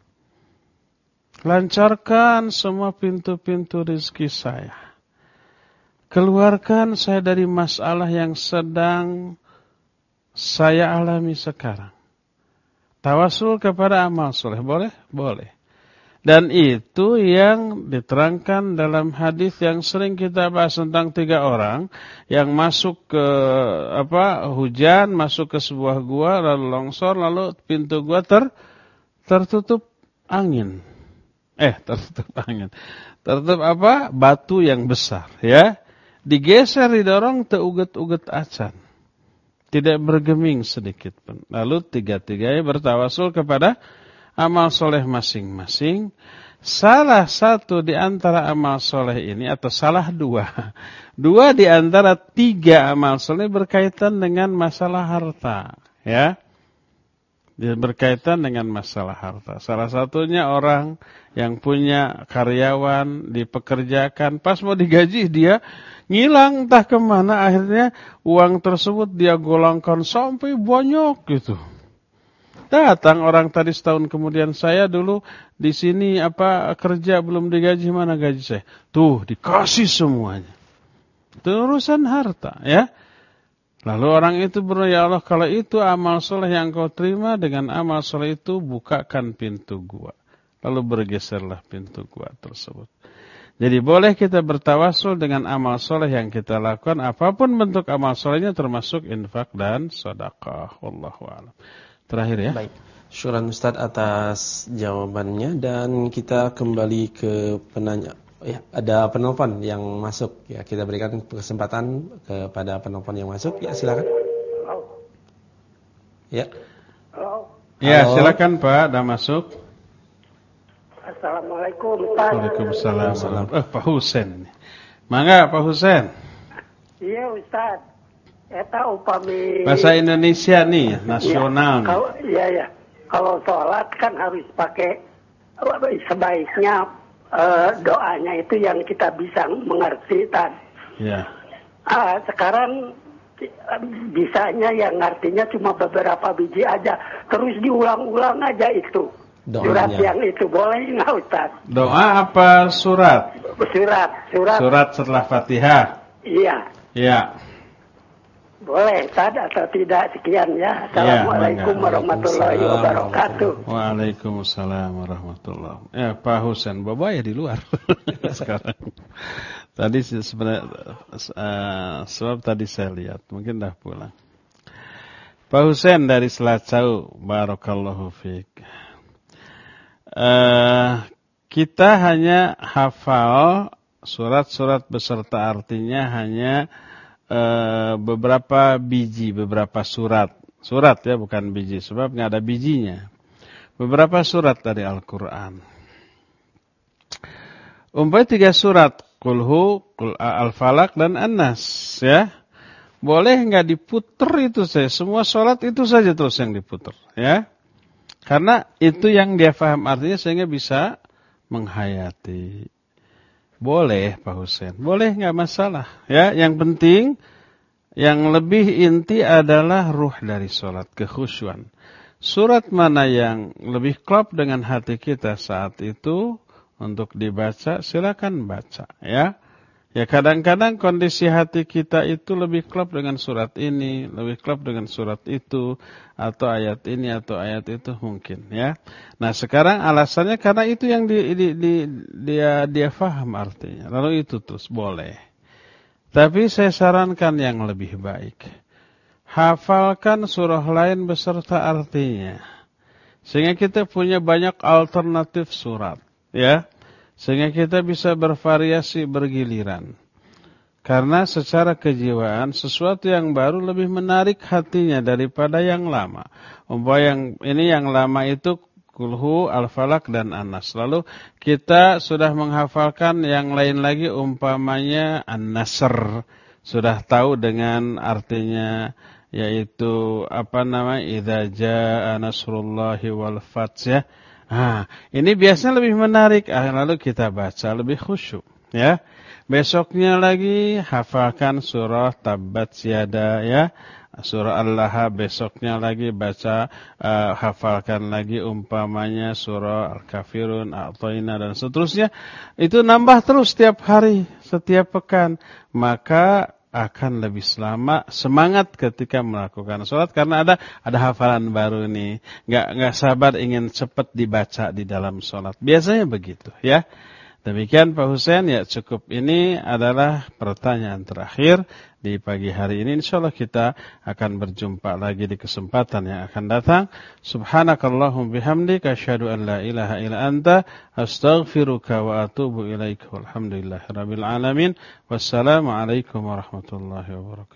Speaker 1: Lancarkan semua pintu-pintu rezeki saya. Keluarkan saya dari masalah yang sedang saya alami sekarang. Tawasul kepada amal soleh. Boleh? Boleh. Dan itu yang diterangkan dalam hadis yang sering kita bahas tentang tiga orang yang masuk ke apa hujan, masuk ke sebuah gua, lalu longsor, lalu pintu gua ter, tertutup angin. Eh, tertutup angin. Tertutup apa? Batu yang besar, ya. Digeser, didorong, teuget-uget acan. Tidak bergeming sedikit pun. Lalu tiga-tiganya bertawasul kepada amal soleh masing-masing. salah satu di antara amal soleh ini, atau salah dua, dua di antara tiga amal soleh berkaitan dengan masalah harta, ya, berkaitan dengan masalah harta. Salah satunya orang yang punya karyawan dipekerjakan, pas mau digaji dia ngilang entah kemana, akhirnya uang tersebut dia golongkan sampai banyak gitu. Datang orang tadi setahun kemudian, saya dulu di sini apa kerja belum digaji, mana gaji saya? Tuh dikasih semuanya. Itu urusan harta, ya. Lalu orang itu berdoa, ya Allah, kalau itu amal soleh yang kau terima, dengan amal soleh itu bukakan pintu gua. Lalu bergeserlah pintu gua tersebut. Jadi boleh kita bertawasul dengan amal soleh yang kita lakukan, apapun bentuk amal solehnya, termasuk infak dan sedekah. Wallahu a'lam. Terakhir ya.
Speaker 2: Baik. Syukran Ustaz atas jawabannya, dan kita kembali ke penanya. Ya, ada penelpon yang masuk. Ya, kita berikan kesempatan kepada penelpon yang masuk. Ya, silakan.
Speaker 7: Halo.
Speaker 2: Ya.
Speaker 7: Halo.
Speaker 1: Ya,
Speaker 2: Halo.
Speaker 1: silakan Pak, dah masuk.
Speaker 7: Assalamualaikum Ustaz.
Speaker 1: Waalaikumsalam. Eh, Pak Husen. Mangga Pak Husen.
Speaker 7: Iya Ustaz. Eta upami
Speaker 1: Bahasa Indonesia nih, nasional.
Speaker 7: Ya, kalau iya ya. Kalau sholat kan harus pakai, sebaiknya uh, doanya itu yang kita bisa mengerti tan.
Speaker 1: Ya.
Speaker 7: Uh, sekarang bisanya yang artinya cuma beberapa biji aja, terus diulang-ulang aja itu.
Speaker 2: Doanya.
Speaker 7: Surat yang itu boleh nggak Ustaz?
Speaker 1: Doa apa surat?
Speaker 7: Surat, surat.
Speaker 1: Surat setelah Fatihah.
Speaker 7: Iya.
Speaker 1: Ya.
Speaker 7: Boleh Ustaz atau tidak? Sekian ya. Assalamualaikum
Speaker 1: Ya,
Speaker 7: warahmatullahi wabarakatuh.
Speaker 1: Waalaikumsalam warahmatullahi wabarakatuh. Ya, Pak Husen, Bapak ya di luar sekarang. Tadi sebenarnya uh, sebab tadi saya lihat, mungkin dah pulang. Pak Husen dari Selacau, barakallahu fiik. Uh, kita hanya hafal surat-surat beserta artinya hanya uh, beberapa biji, beberapa surat. Surat ya, bukan biji, sebab nggak ada bijinya. Beberapa surat dari Al-Quran. Umpamanya tiga surat, Qulhu, Qul Al-Falaq dan An-Nas, ya. Boleh nggak diputer itu saja, semua sholat itu saja terus yang diputer, ya. Karena itu yang dia paham artinya sehingga bisa menghayati. Boleh Pak Husen, boleh nggak masalah, ya. Yang penting, yang lebih inti adalah ruh dari sholat, kekhusyuan. Surat mana yang lebih klop dengan hati kita saat itu untuk dibaca, silakan baca, ya. Ya kadang-kadang kondisi hati kita itu lebih klop dengan surat ini, lebih klop dengan surat itu, atau ayat ini atau ayat itu mungkin, ya. Nah sekarang alasannya karena itu yang di, di, di, dia dia faham artinya, lalu itu terus boleh. Tapi saya sarankan yang lebih baik, hafalkan surah lain beserta artinya, sehingga kita punya banyak alternatif surat, ya. Sehingga kita bisa bervariasi bergiliran. Karena secara kejiwaan sesuatu yang baru lebih menarik hatinya daripada yang lama. Umpama yang ini yang lama itu Qulhu, Al-Falaq dan An-Nas. Lalu kita sudah menghafalkan yang lain lagi, umpamanya An-Nasr. Sudah tahu dengan artinya, yaitu apa namanya, idza jaa nasrullahi wal fath, ya. Nah, ini biasanya lebih menarik. Lalu kita baca lebih khusyuk, ya. Besoknya lagi hafalkan surah Tabbat Yada, ya. Surah Al-Lahab. Besoknya lagi baca uh, hafalkan lagi umpamanya surah Al-Kafirun, A'tayna dan seterusnya. Itu nambah terus setiap hari, setiap pekan. Maka akan lebih selama semangat ketika melakukan sholat karena ada ada hafalan baru nih, nggak nggak sabar ingin cepat dibaca di dalam sholat. Biasanya begitu, ya. Demikian Pak Husen, ya cukup. Ini adalah pertanyaan terakhir di pagi hari ini. Insyaallah kita akan berjumpa lagi di kesempatan yang akan datang. Subhanakallahum bihamdika asyhadu an la ilaha illa anta astaghfiruka wa atubu ilaika. Walhamdulillahirabbil alamin. Wassalamualaikum warahmatullahi wabarakatuh.